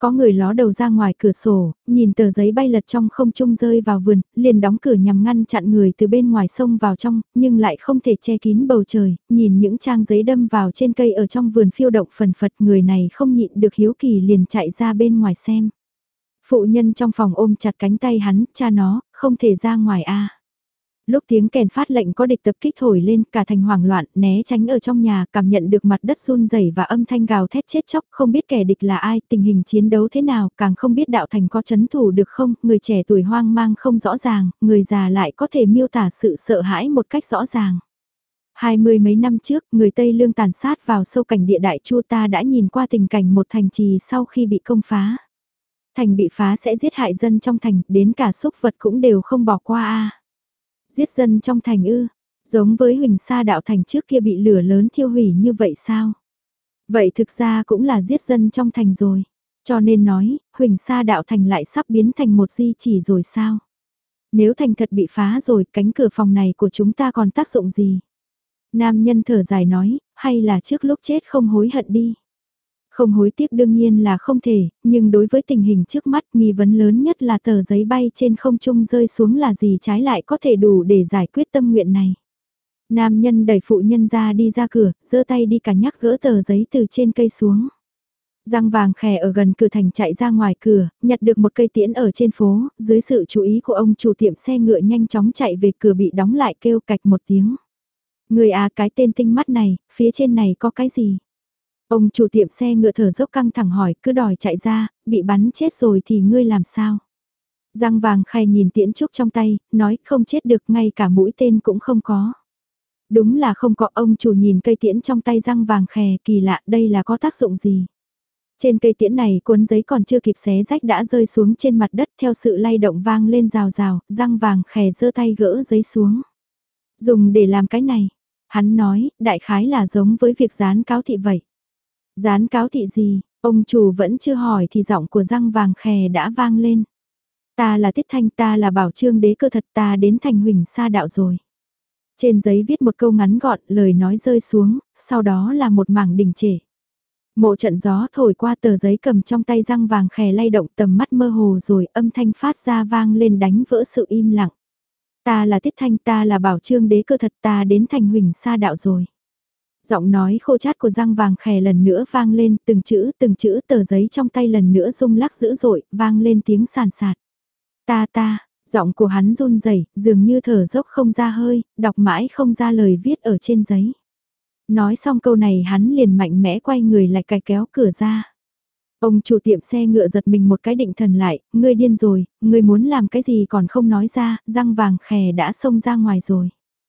Có người ló đầu ra ngoài cửa sổ, nhìn tờ giấy bay lật trong không trung rơi vào vườn, liền đóng cửa nhằm ngăn chặn người từ bên ngoài xông vào trong, nhưng lại không thể che kín bầu trời, nhìn những trang giấy đâm vào trên cây ở trong vườn phiêu động phần phật, người này không nhịn được hiếu kỳ liền chạy ra bên ngoài xem. Phụ nhân trong phòng ôm chặt cánh tay hắn, cha nó, không thể ra ngoài a. Lúc tiếng kèn phát lệnh có địch tập kích thổi lên, cả thành hoảng loạn, né tránh ở trong nhà, cảm nhận được mặt đất run rẩy và âm thanh gào thét chết chóc, không biết kẻ địch là ai, tình hình chiến đấu thế nào, càng không biết đạo thành có chấn thủ được không, người trẻ tuổi hoang mang không rõ ràng, người già lại có thể miêu tả sự sợ hãi một cách rõ ràng. Hai mươi mấy năm trước, người Tây Lương tàn sát vào sâu cảnh địa đại Chu, ta đã nhìn qua tình cảnh một thành trì sau khi bị công phá. Thành bị phá sẽ giết hại dân trong thành, đến cả súc vật cũng đều không bỏ qua a. Giết dân trong thành ư, giống với Huỳnh Sa đạo thành trước kia bị lửa lớn thiêu hủy như vậy sao? Vậy thực ra cũng là giết dân trong thành rồi. Cho nên nói, Huỳnh Sa đạo thành lại sắp biến thành một di chỉ rồi sao? Nếu thành thật bị phá rồi, cánh cửa phòng này của chúng ta còn tác dụng gì? Nam nhân thở dài nói, hay là trước lúc chết không hối hận đi. Không hối tiếc đương nhiên là không thể, nhưng đối với tình hình trước mắt nghi vấn lớn nhất là tờ giấy bay trên không trung rơi xuống là gì trái lại có thể đủ để giải quyết tâm nguyện này. Nam nhân đẩy phụ nhân ra đi ra cửa, giơ tay đi cả nhắc gỡ tờ giấy từ trên cây xuống. Giang vàng khè ở gần cửa thành chạy ra ngoài cửa, nhặt được một cây tiễn ở trên phố, dưới sự chú ý của ông chủ tiệm xe ngựa nhanh chóng chạy về cửa bị đóng lại kêu cạch một tiếng. Người à cái tên tinh mắt này, phía trên này có cái gì? Ông chủ tiệm xe ngựa thở dốc căng thẳng hỏi, cứ đòi chạy ra, bị bắn chết rồi thì ngươi làm sao? Giang vàng khai nhìn tiễn trúc trong tay, nói không chết được, ngay cả mũi tên cũng không có. Đúng là không có, ông chủ nhìn cây tiễn trong tay Giang vàng khè, kỳ lạ, đây là có tác dụng gì? Trên cây tiễn này cuốn giấy còn chưa kịp xé rách đã rơi xuống trên mặt đất theo sự lay động vang lên rào rào, Giang vàng khè giơ tay gỡ giấy xuống. Dùng để làm cái này, hắn nói, đại khái là giống với việc dán cáo thị vậy. Dán cáo thị gì, ông chủ vẫn chưa hỏi thì giọng của Giang vàng khè đã vang lên. Ta là Tiết Thanh, ta là bảo trương đế cơ thật, ta đến thành Huỳnh Sa đạo rồi. Trên giấy viết một câu ngắn gọn, lời nói rơi xuống, sau đó là một mảng đình trệ. Một trận gió thổi qua tờ giấy cầm trong tay Giang vàng khè lay động, tầm mắt mơ hồ rồi âm thanh phát ra vang lên đánh vỡ sự im lặng. Ta là Tiết Thanh, ta là bảo trương đế cơ thật, ta đến thành Huỳnh Sa đạo rồi. Giọng nói khô chát của Giang vàng khè lần nữa vang lên, từng chữ từng chữ tờ giấy trong tay lần nữa rung lắc dữ dội, vang lên tiếng sàn sạt. Ta ta, giọng của hắn run rẩy, dường như thở dốc không ra hơi, đọc mãi không ra lời viết ở trên giấy. Nói xong câu này hắn liền mạnh mẽ quay người lại cài kéo cửa ra. Ông chủ tiệm xe ngựa giật mình một cái định thần lại, ngươi điên rồi, ngươi muốn làm cái gì còn không nói ra, Giang vàng khè đã xông ra ngoài rồi.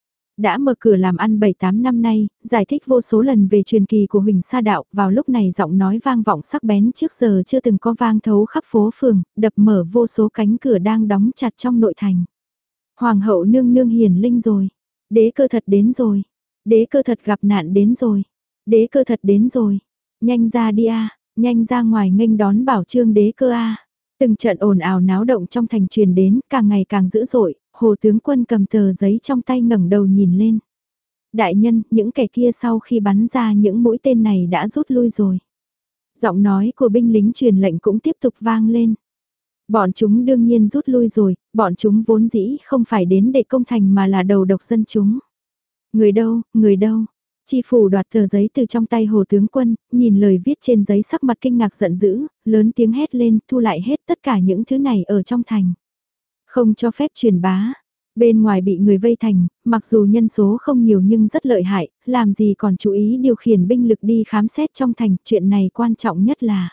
Đã mở cửa làm ăn bảy tám năm nay, giải thích vô số lần về truyền kỳ của Huỳnh Sa đạo, vào lúc này giọng nói vang vọng sắc bén trước giờ chưa từng có vang thấu khắp phố phường, đập mở vô số cánh cửa đang đóng chặt trong nội thành. Hoàng hậu nương nương hiển linh rồi, đế cơ thật đến rồi, đế cơ thật gặp nạn đến rồi, đế cơ thật đến rồi, nhanh ra đi a, nhanh ra ngoài nghênh đón bảo trương đế cơ a. Từng trận ồn ào náo động trong thành truyền đến, càng ngày càng dữ dội, Hồ tướng quân cầm tờ giấy trong tay ngẩng đầu nhìn lên. Đại nhân, những kẻ kia sau khi bắn ra những mũi tên này đã rút lui rồi. Giọng nói của binh lính truyền lệnh cũng tiếp tục vang lên. Bọn chúng đương nhiên rút lui rồi, bọn chúng vốn dĩ không phải đến để công thành mà là đầu độc dân chúng. Người đâu, người đâu? Chi phủ đoạt tờ giấy từ trong tay Hồ tướng quân, nhìn lời viết trên giấy sắc mặt kinh ngạc giận dữ, lớn tiếng hét lên, thu lại hết tất cả những thứ này ở trong thành. Không cho phép truyền bá. Bên ngoài bị người vây thành, mặc dù nhân số không nhiều nhưng rất lợi hại, làm gì còn chú ý điều khiển binh lực đi khám xét trong thành, chuyện này quan trọng nhất là.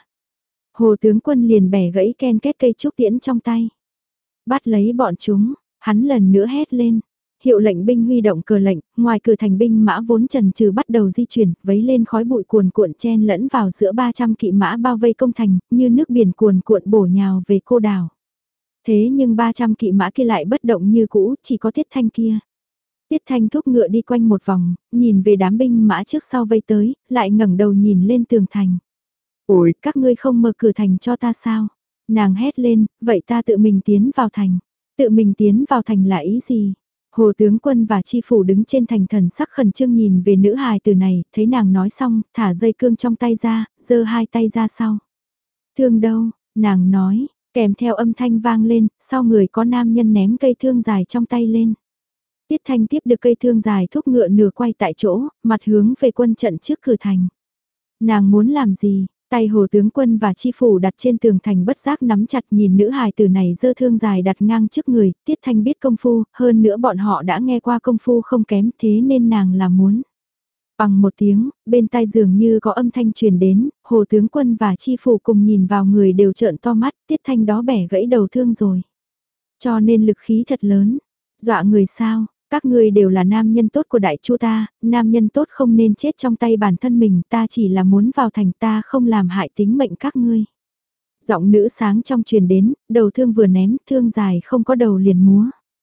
Hồ tướng quân liền bẻ gãy ken kết cây trúc tiễn trong tay. Bắt lấy bọn chúng, hắn lần nữa hét lên. Hiệu lệnh binh huy động cờ lệnh, ngoài cửa thành binh mã vốn trần trừ bắt đầu di chuyển, vấy lên khói bụi cuồn cuộn chen lẫn vào giữa ba trăm kỵ mã bao vây công thành, như nước biển cuồn cuộn bổ nhào về cô đảo. Thế nhưng ba trăm kỵ mã kia lại bất động như cũ, chỉ có Tiết Thanh kia. Tiết Thanh thúc ngựa đi quanh một vòng, nhìn về đám binh mã trước sau vây tới, lại ngẩng đầu nhìn lên tường thành. Ôi, các ngươi không mở cửa thành cho ta sao? Nàng hét lên, vậy ta tự mình tiến vào thành. Tự mình tiến vào thành là ý gì? Hồ tướng quân và chi phủ đứng trên thành thần sắc khẩn trương nhìn về nữ hài từ này, thấy nàng nói xong, thả dây cương trong tay ra, giơ hai tay ra sau. Thương đâu, nàng nói, kèm theo âm thanh vang lên, sau người có nam nhân ném cây thương dài trong tay lên. Tiết Thanh tiếp được cây thương dài thúc ngựa nửa quay tại chỗ, mặt hướng về quân trận trước cửa thành. Nàng muốn làm gì? Tay hồ tướng quân và chi phủ đặt trên tường thành bất giác nắm chặt nhìn nữ hài tử này giơ thương dài đặt ngang trước người, Tiết Thanh biết công phu, hơn nữa bọn họ đã nghe qua công phu không kém thế nên nàng là muốn. Bằng một tiếng, bên tai dường như có âm thanh truyền đến, hồ tướng quân và chi phủ cùng nhìn vào người đều trợn to mắt, Tiết Thanh đó bẻ gãy đầu thương rồi. Cho nên lực khí thật lớn, dọa người sao? Các ngươi đều là nam nhân tốt của đại chu ta, nam nhân tốt không nên chết trong tay bản thân mình, ta chỉ là muốn vào thành, ta không làm hại tính mệnh các ngươi. Giọng nữ sáng trong truyền đến, đầu thương vừa ném, thương dài không có đầu liền múa.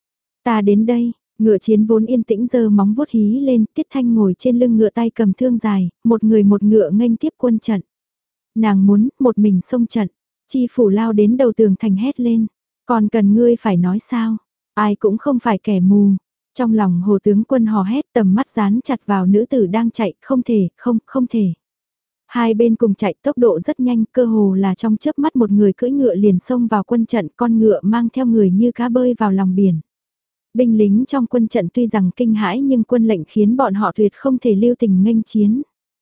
Ta đến đây, ngựa chiến vốn yên tĩnh giơ móng vuốt hí lên, Tiết Thanh ngồi trên lưng ngựa tay cầm thương dài, một người một ngựa nghênh tiếp quân trận. Nàng muốn, một mình xông trận, chi phủ lao đến đầu tường thành hét lên, còn cần ngươi phải nói sao, ai cũng không phải kẻ mù. Trong lòng hồ tướng quân hò hét tầm mắt dán chặt vào nữ tử đang chạy, không thể, không, không thể. Hai bên cùng chạy tốc độ rất nhanh, cơ hồ là trong chớp mắt một người cưỡi ngựa liền xông vào quân trận, con ngựa mang theo người như cá bơi vào lòng biển. Binh lính trong quân trận tuy rằng kinh hãi nhưng quân lệnh khiến bọn họ tuyệt không thể lưu tình nghênh chiến.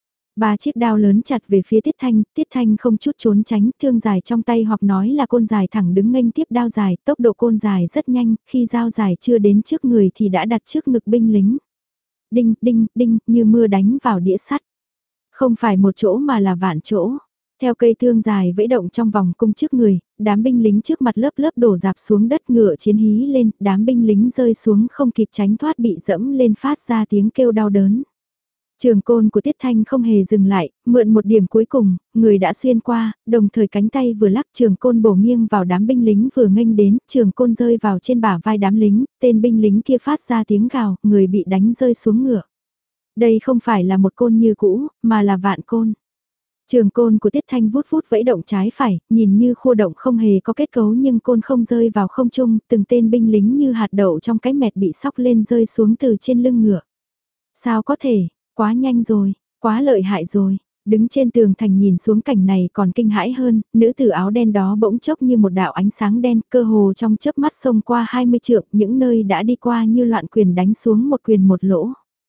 Ba chiếc đao lớn chặt về phía Tiết Thanh, Tiết Thanh không chút trốn tránh, thương dài trong tay hoặc nói là côn dài thẳng đứng nghênh tiếp đao dài, tốc độ côn dài rất nhanh, khi dao dài chưa đến trước người thì đã đặt trước ngực binh lính. Đinh, đinh, đinh, như mưa đánh vào đĩa sắt. Không phải một chỗ mà là vạn chỗ. Theo cây thương dài vẫy động trong vòng cung trước người, đám binh lính trước mặt lớp lớp đổ dạp xuống đất ngựa chiến hí lên, đám binh lính rơi xuống không kịp tránh thoát bị dẫm lên phát ra tiếng kêu đau đớn. Trường côn của Tiết Thanh không hề dừng lại, mượn một điểm cuối cùng, người đã xuyên qua, đồng thời cánh tay vừa lắc trường côn bổ nghiêng vào đám binh lính vừa nghênh đến, trường côn rơi vào trên bả vai đám lính, tên binh lính kia phát ra tiếng gào, người bị đánh rơi xuống ngựa. Đây không phải là một côn như cũ, mà là vạn côn. Trường côn của Tiết Thanh vút vút vẫy động trái phải, nhìn như khua động không hề có kết cấu nhưng côn không rơi vào không trung, từng tên binh lính như hạt đậu trong cái mẹt bị sóc lên rơi xuống từ trên lưng ngựa. Sao có thể? Quá nhanh rồi, quá lợi hại rồi, đứng trên tường thành nhìn xuống cảnh này còn kinh hãi hơn, nữ tử áo đen đó bỗng chốc như một đạo ánh sáng đen, cơ hồ trong chớp mắt xông qua hai mươi trượng, những nơi đã đi qua như loạn quyền đánh xuống một quyền một lỗ.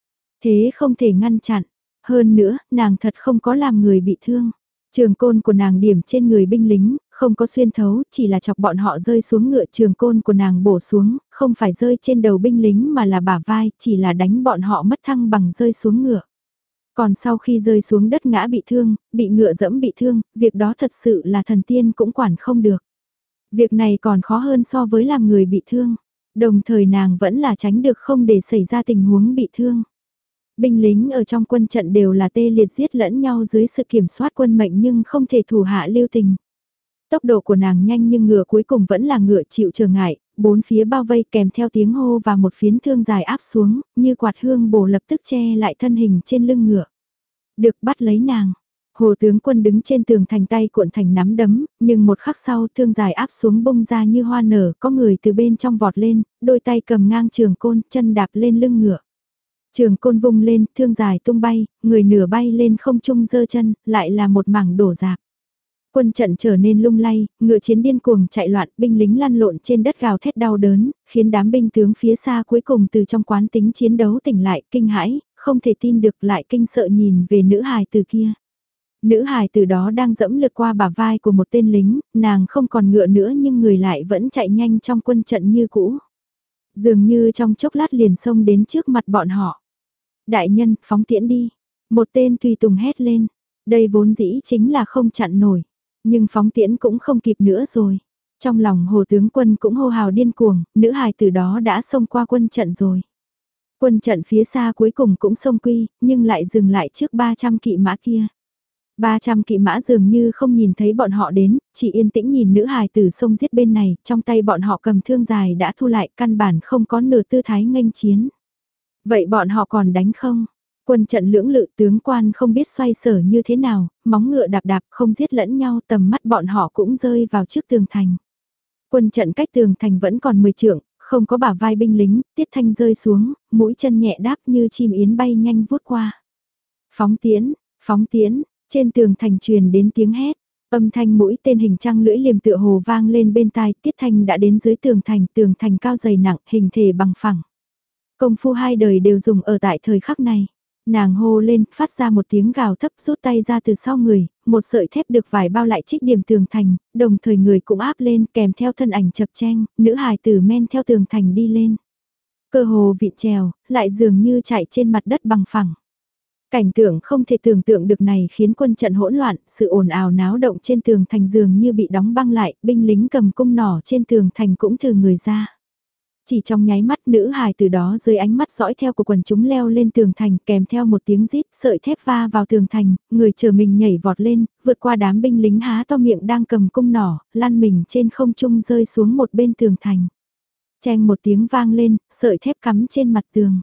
Thế không thể ngăn chặn, hơn nữa, nàng thật không có làm người bị thương. Trường côn của nàng điểm trên người binh lính, không có xuyên thấu, chỉ là chọc bọn họ rơi xuống ngựa, trường côn của nàng bổ xuống, không phải rơi trên đầu binh lính mà là bả vai, chỉ là đánh bọn họ mất thăng bằng rơi xuống ngựa. Còn sau khi rơi xuống đất ngã bị thương, bị ngựa dẫm bị thương, việc đó thật sự là thần tiên cũng quản không được. Việc này còn khó hơn so với làm người bị thương, đồng thời nàng vẫn là tránh được không để xảy ra tình huống bị thương. Binh lính ở trong quân trận đều là tê liệt giết lẫn nhau dưới sự kiểm soát quân mệnh nhưng không thể thủ hạ lưu tình. Tốc độ của nàng nhanh nhưng ngựa cuối cùng vẫn là ngựa chịu trở ngại, bốn phía bao vây kèm theo tiếng hô và một phiến thương dài áp xuống, như quạt hương bổ lập tức che lại thân hình trên lưng ngựa. Được bắt lấy nàng. Hồ tướng quân đứng trên tường thành tay cuộn thành nắm đấm, nhưng một khắc sau thương dài áp xuống bông ra như hoa nở, có người từ bên trong vọt lên, đôi tay cầm ngang trường côn, chân đạp lên lưng ngựa. Trường côn vung lên, thương dài tung bay, người nửa bay lên không trung giơ chân, lại là một mảng đổ rạp. Quân trận trở nên lung lay, ngựa chiến điên cuồng chạy loạn, binh lính lăn lộn trên đất gào thét đau đớn, khiến đám binh tướng phía xa cuối cùng từ trong quán tính chiến đấu tỉnh lại, kinh hãi, không thể tin được lại kinh sợ nhìn về nữ hài từ kia. Nữ hài từ đó đang dẫm lướt qua bả vai của một tên lính, nàng không còn ngựa nữa nhưng người lại vẫn chạy nhanh trong quân trận như cũ. Dường như trong chốc lát liền xông đến trước mặt bọn họ. Đại nhân, phóng tiễn đi. Một tên tùy tùng hét lên. Đây vốn dĩ chính là không chặn nổi. Nhưng phóng tiễn cũng không kịp nữa rồi. Trong lòng hồ tướng quân cũng hô hào điên cuồng, nữ hài từ đó đã xông qua quân trận rồi. Quân trận phía xa cuối cùng cũng xông quy, nhưng lại dừng lại trước ba trăm kỵ mã kia. ba trăm kỵ mã dường như không nhìn thấy bọn họ đến, chỉ yên tĩnh nhìn nữ hài tử xông giết bên này, trong tay bọn họ cầm thương dài đã thu lại, căn bản không có nửa tư thái nghênh chiến. Vậy bọn họ còn đánh không? Quân trận lưỡng lự tướng quan không biết xoay sở như thế nào, móng ngựa đạp đạp không giết lẫn nhau, tầm mắt bọn họ cũng rơi vào trước tường thành. Quân trận cách tường thành vẫn còn mười trượng, không có bả vai binh lính, Tiết Thanh rơi xuống, mũi chân nhẹ đáp như chim yến bay nhanh vút qua. Phóng tiến, phóng tiến, trên tường thành truyền đến tiếng hét, Âm thanh mũi tên hình trăng lưỡi liềm tựa hồ vang lên bên tai, Tiết Thanh đã đến dưới tường thành, tường thành cao dày nặng, hình thể bằng phẳng. Công phu hai đời đều dùng ở tại thời khắc này. Nàng hô lên, phát ra một tiếng gào thấp, rút tay ra từ sau người, một sợi thép được vải bao lại trích điểm tường thành, đồng thời người cũng áp lên kèm theo thân ảnh chập cheng, nữ hài tử men theo tường thành đi lên. Cơ hồ vịn trèo, lại dường như chạy trên mặt đất bằng phẳng. Cảnh tượng không thể tưởng tượng được này khiến quân trận hỗn loạn, sự ồn ào náo động trên tường thành dường như bị đóng băng lại, binh lính cầm cung nỏ trên tường thành cũng thừ người ra. Chỉ trong nháy mắt nữ hài từ đó dưới ánh mắt dõi theo của quần chúng leo lên tường thành kèm theo một tiếng rít sợi thép va vào tường thành, người chờ mình nhảy vọt lên, vượt qua đám binh lính há to miệng đang cầm cung nỏ, lăn mình trên không trung rơi xuống một bên tường thành. Cheng một tiếng vang lên, sợi thép cắm trên mặt tường.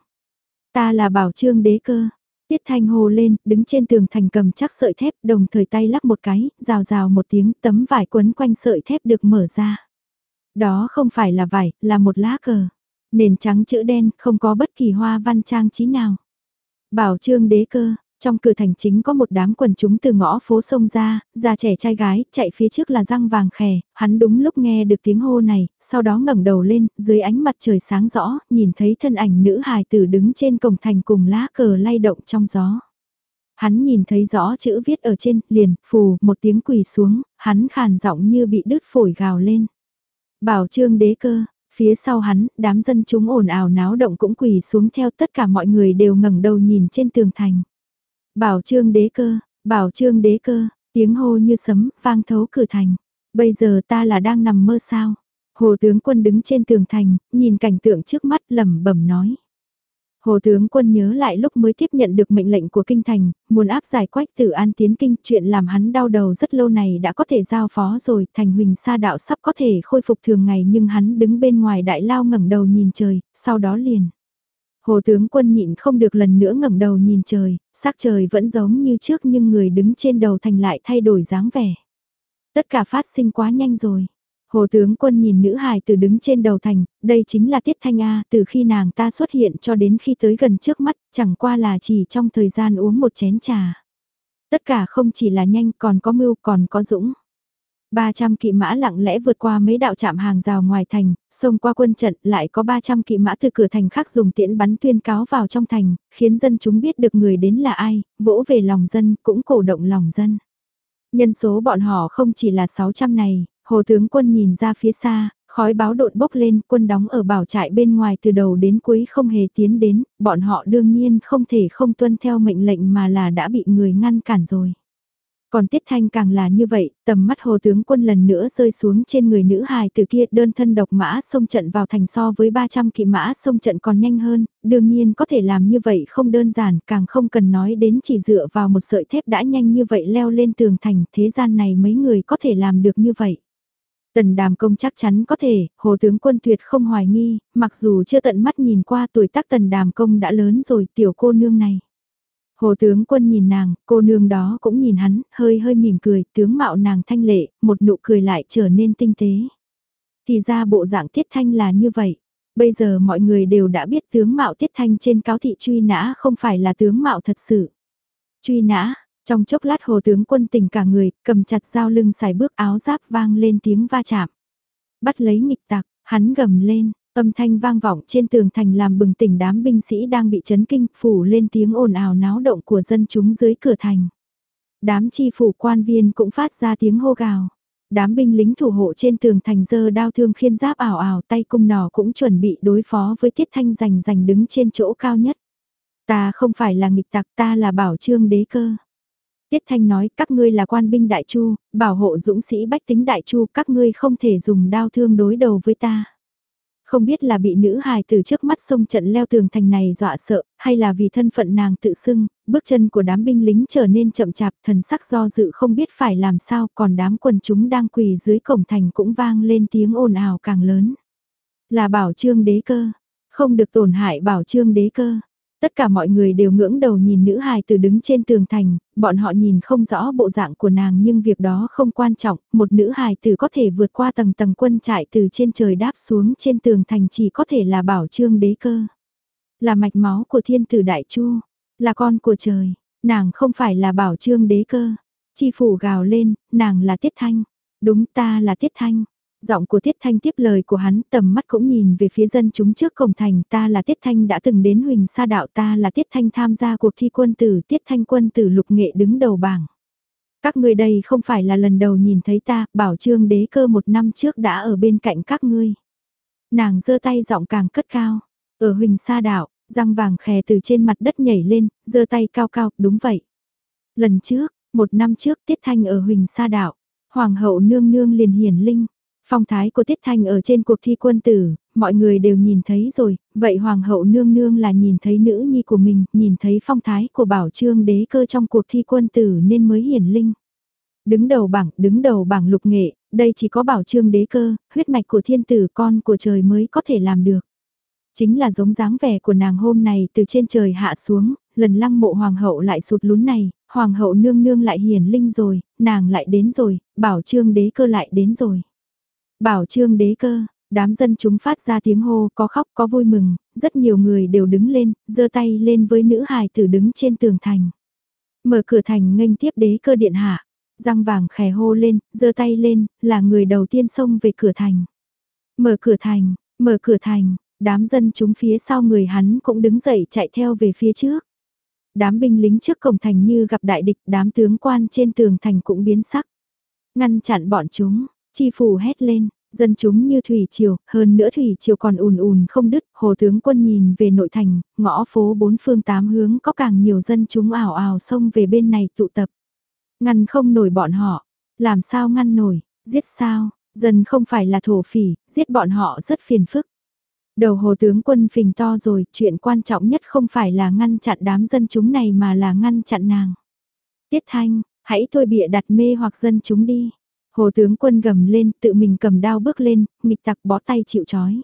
Ta là Bảo Trương Đế Cơ. Tiết Thanh hô lên, đứng trên tường thành cầm chắc sợi thép, đồng thời tay lắc một cái, rào rào một tiếng, tấm vải quấn quanh sợi thép được mở ra. Đó không phải là vải, là một lá cờ. Nền trắng chữ đen, không có bất kỳ hoa văn trang trí nào. Bảo Trương Đế Cơ, trong cửa thành chính có một đám quần chúng từ ngõ phố sông ra, già trẻ trai gái, chạy phía trước là răng vàng khè, hắn đúng lúc nghe được tiếng hô này, sau đó ngẩng đầu lên, dưới ánh mặt trời sáng rõ, nhìn thấy thân ảnh nữ hài tử đứng trên cổng thành cùng lá cờ lay động trong gió. Hắn nhìn thấy rõ chữ viết ở trên, liền, phù, một tiếng quỳ xuống, hắn khàn giọng như bị đứt phổi gào lên. Bảo Trương Đế Cơ, phía sau hắn, đám dân chúng ồn ào náo động cũng quỳ xuống theo, tất cả mọi người đều ngẩng đầu nhìn trên tường thành. Bảo Trương Đế Cơ, Bảo Trương Đế Cơ, tiếng hô như sấm, vang thấu cửa thành. Bây giờ ta là đang nằm mơ sao? Hồ tướng quân đứng trên tường thành, nhìn cảnh tượng trước mắt lẩm bẩm nói. Hồ tướng quân nhớ lại lúc mới tiếp nhận được mệnh lệnh của kinh thành, muốn áp giải Quách Tử An tiến kinh, chuyện làm hắn đau đầu rất lâu này đã có thể giao phó rồi, thành Huỳnh Sa đạo sắp có thể khôi phục thường ngày, nhưng hắn đứng bên ngoài đại lao ngẩng đầu nhìn trời, sau đó liền. Hồ tướng quân nhịn không được lần nữa ngẩng đầu nhìn trời, sắc trời vẫn giống như trước nhưng người đứng trên đầu thành lại thay đổi dáng vẻ. Tất cả phát sinh quá nhanh rồi. Hồ tướng quân nhìn nữ hài từ đứng trên đầu thành, đây chính là Tiết Thanh A, từ khi nàng ta xuất hiện cho đến khi tới gần trước mắt, chẳng qua là chỉ trong thời gian uống một chén trà. Tất cả không chỉ là nhanh, còn có mưu, còn có dũng. ba trăm kỵ mã lặng lẽ vượt qua mấy đạo trạm hàng rào ngoài thành, xông qua quân trận, lại có ba trăm kỵ mã từ cửa thành khác dùng tiễn bắn tuyên cáo vào trong thành, khiến dân chúng biết được người đến là ai, vỗ về lòng dân, cũng cổ động lòng dân. Nhân số bọn họ không chỉ là sáu trăm này, Hồ tướng quân nhìn ra phía xa, khói báo độn bốc lên, quân đóng ở bảo trại bên ngoài từ đầu đến cuối không hề tiến đến, bọn họ đương nhiên không thể không tuân theo mệnh lệnh mà là đã bị người ngăn cản rồi. Còn Tiết Thanh càng là như vậy, tầm mắt Hồ tướng quân lần nữa rơi xuống trên người nữ hài từ kia, đơn thân độc mã xông trận vào thành so với ba trăm kỵ mã xông trận còn nhanh hơn, đương nhiên có thể làm như vậy không đơn giản, càng không cần nói đến chỉ dựa vào một sợi thép đã nhanh như vậy leo lên tường thành, thế gian này mấy người có thể làm được như vậy. Tần Đàm Công chắc chắn có thể, Hồ tướng quân tuyệt không hoài nghi, mặc dù chưa tận mắt nhìn qua tuổi tác Tần Đàm Công đã lớn rồi, tiểu cô nương này. Hồ tướng quân nhìn nàng, cô nương đó cũng nhìn hắn, hơi hơi mỉm cười, tướng mạo nàng thanh lệ, một nụ cười lại trở nên tinh tế. Thì ra bộ dạng Tiết Thanh là như vậy. Bây giờ mọi người đều đã biết tướng mạo Tiết Thanh trên cáo thị truy nã không phải là tướng mạo thật sự. Truy nã, trong chốc lát Hồ tướng quân tỉnh cả người, cầm chặt dao lưng xài bước áo giáp vang lên tiếng va chạm. Bắt lấy nghịch tặc, hắn gầm lên. Âm thanh vang vọng trên tường thành làm bừng tỉnh đám binh sĩ đang bị chấn kinh, phủ lên tiếng ồn ào náo động của dân chúng dưới cửa thành. Đám chi phủ quan viên cũng phát ra tiếng hô gào. Đám binh lính thủ hộ trên tường thành giơ đao thương khiên giáp ảo ảo, tay cung nỏ cũng chuẩn bị đối phó với Tiết Thanh rành rành đứng trên chỗ cao nhất. Ta không phải là nghịch tặc, ta là Bảo Trương Đế Cơ. Tiết Thanh nói, các ngươi là quan binh đại chu, bảo hộ dũng sĩ bách tính đại chu, các ngươi không thể dùng đao thương đối đầu với ta. Không biết là bị nữ hài từ trước mắt xông trận leo tường thành này dọa sợ, hay là vì thân phận nàng tự xưng, bước chân của đám binh lính trở nên chậm chạp, thần sắc do dự không biết phải làm sao, còn đám quần chúng đang quỳ dưới cổng thành cũng vang lên tiếng ồn ào càng lớn. Là Bảo Trương Đế Cơ, không được tổn hại Bảo Trương Đế Cơ. Tất cả mọi người đều ngưỡng đầu nhìn nữ hài từ đứng trên tường thành, bọn họ nhìn không rõ bộ dạng của nàng nhưng việc đó không quan trọng, một nữ hài tử có thể vượt qua tầng tầng quân trại từ trên trời đáp xuống trên tường thành chỉ có thể là Bảo Trương Đế Cơ. Là mạch máu của thiên tử Đại Chu, là con của trời, nàng không phải là Bảo Trương Đế Cơ. Chi phủ gào lên, nàng là Tiết Thanh. Đúng, ta là Tiết Thanh. Giọng của Tiết Thanh tiếp lời của hắn, tầm mắt cũng nhìn về phía dân chúng trước cổng thành. Ta là Tiết Thanh đã từng đến Huỳnh Sa Đạo, ta là Tiết Thanh tham gia cuộc thi quân tử, Tiết Thanh quân tử lục nghệ đứng đầu bảng. Các ngươi đây không phải là lần đầu nhìn thấy ta, bảo Trương Đế Cơ một năm trước đã ở bên cạnh các ngươi. Nàng giơ tay giọng càng cất cao. Ở Huỳnh Sa Đạo, răng vàng khè từ trên mặt đất nhảy lên, giơ tay cao cao, đúng vậy. Lần trước, một năm trước Tiết Thanh ở Huỳnh Sa Đạo, Hoàng hậu nương nương liền hiển linh. Phong thái của Tiết Thanh ở trên cuộc thi quân tử, mọi người đều nhìn thấy rồi, vậy Hoàng hậu nương nương là nhìn thấy nữ nhi của mình, nhìn thấy phong thái của Bảo Trương Đế Cơ trong cuộc thi quân tử nên mới hiển linh. Đứng đầu bảng, đứng đầu bảng lục nghệ, đây chỉ có Bảo Trương Đế Cơ, huyết mạch của thiên tử con của trời mới có thể làm được. Chính là giống dáng vẻ của nàng hôm này từ trên trời hạ xuống, lần lăng mộ hoàng hậu lại sụt lún này, hoàng hậu nương nương lại hiển linh rồi, nàng lại đến rồi, Bảo Trương Đế Cơ lại đến rồi. Bảo Trương Đế Cơ, đám dân chúng phát ra tiếng hô, có khóc có vui mừng, rất nhiều người đều đứng lên, giơ tay lên với nữ hài tử đứng trên tường thành. Mở cửa thành nghênh tiếp Đế Cơ điện hạ, răng vàng khè hô lên, giơ tay lên, là người đầu tiên xông về cửa thành. Mở cửa thành, mở cửa thành, đám dân chúng phía sau người hắn cũng đứng dậy chạy theo về phía trước. Đám binh lính trước cổng thành như gặp đại địch, đám tướng quan trên tường thành cũng biến sắc. Ngăn chặn bọn chúng, chi phủ hét lên, dân chúng như thủy triều, hơn nữa thủy triều còn ùn ùn không đứt, hồ tướng quân nhìn về nội thành, ngõ phố bốn phương tám hướng có càng nhiều dân chúng ảo ảo xông về bên này tụ tập. Ngăn không nổi bọn họ, làm sao ngăn nổi, giết sao, dân không phải là thổ phỉ, giết bọn họ rất phiền phức. Đầu hồ tướng quân phình to rồi, chuyện quan trọng nhất không phải là ngăn chặn đám dân chúng này mà là ngăn chặn nàng. Tiết Thanh, hãy thôi bịa đặt mê hoặc dân chúng đi. Hồ tướng quân gầm lên, tự mình cầm đao bước lên, nghịch tặc bó tay chịu trói.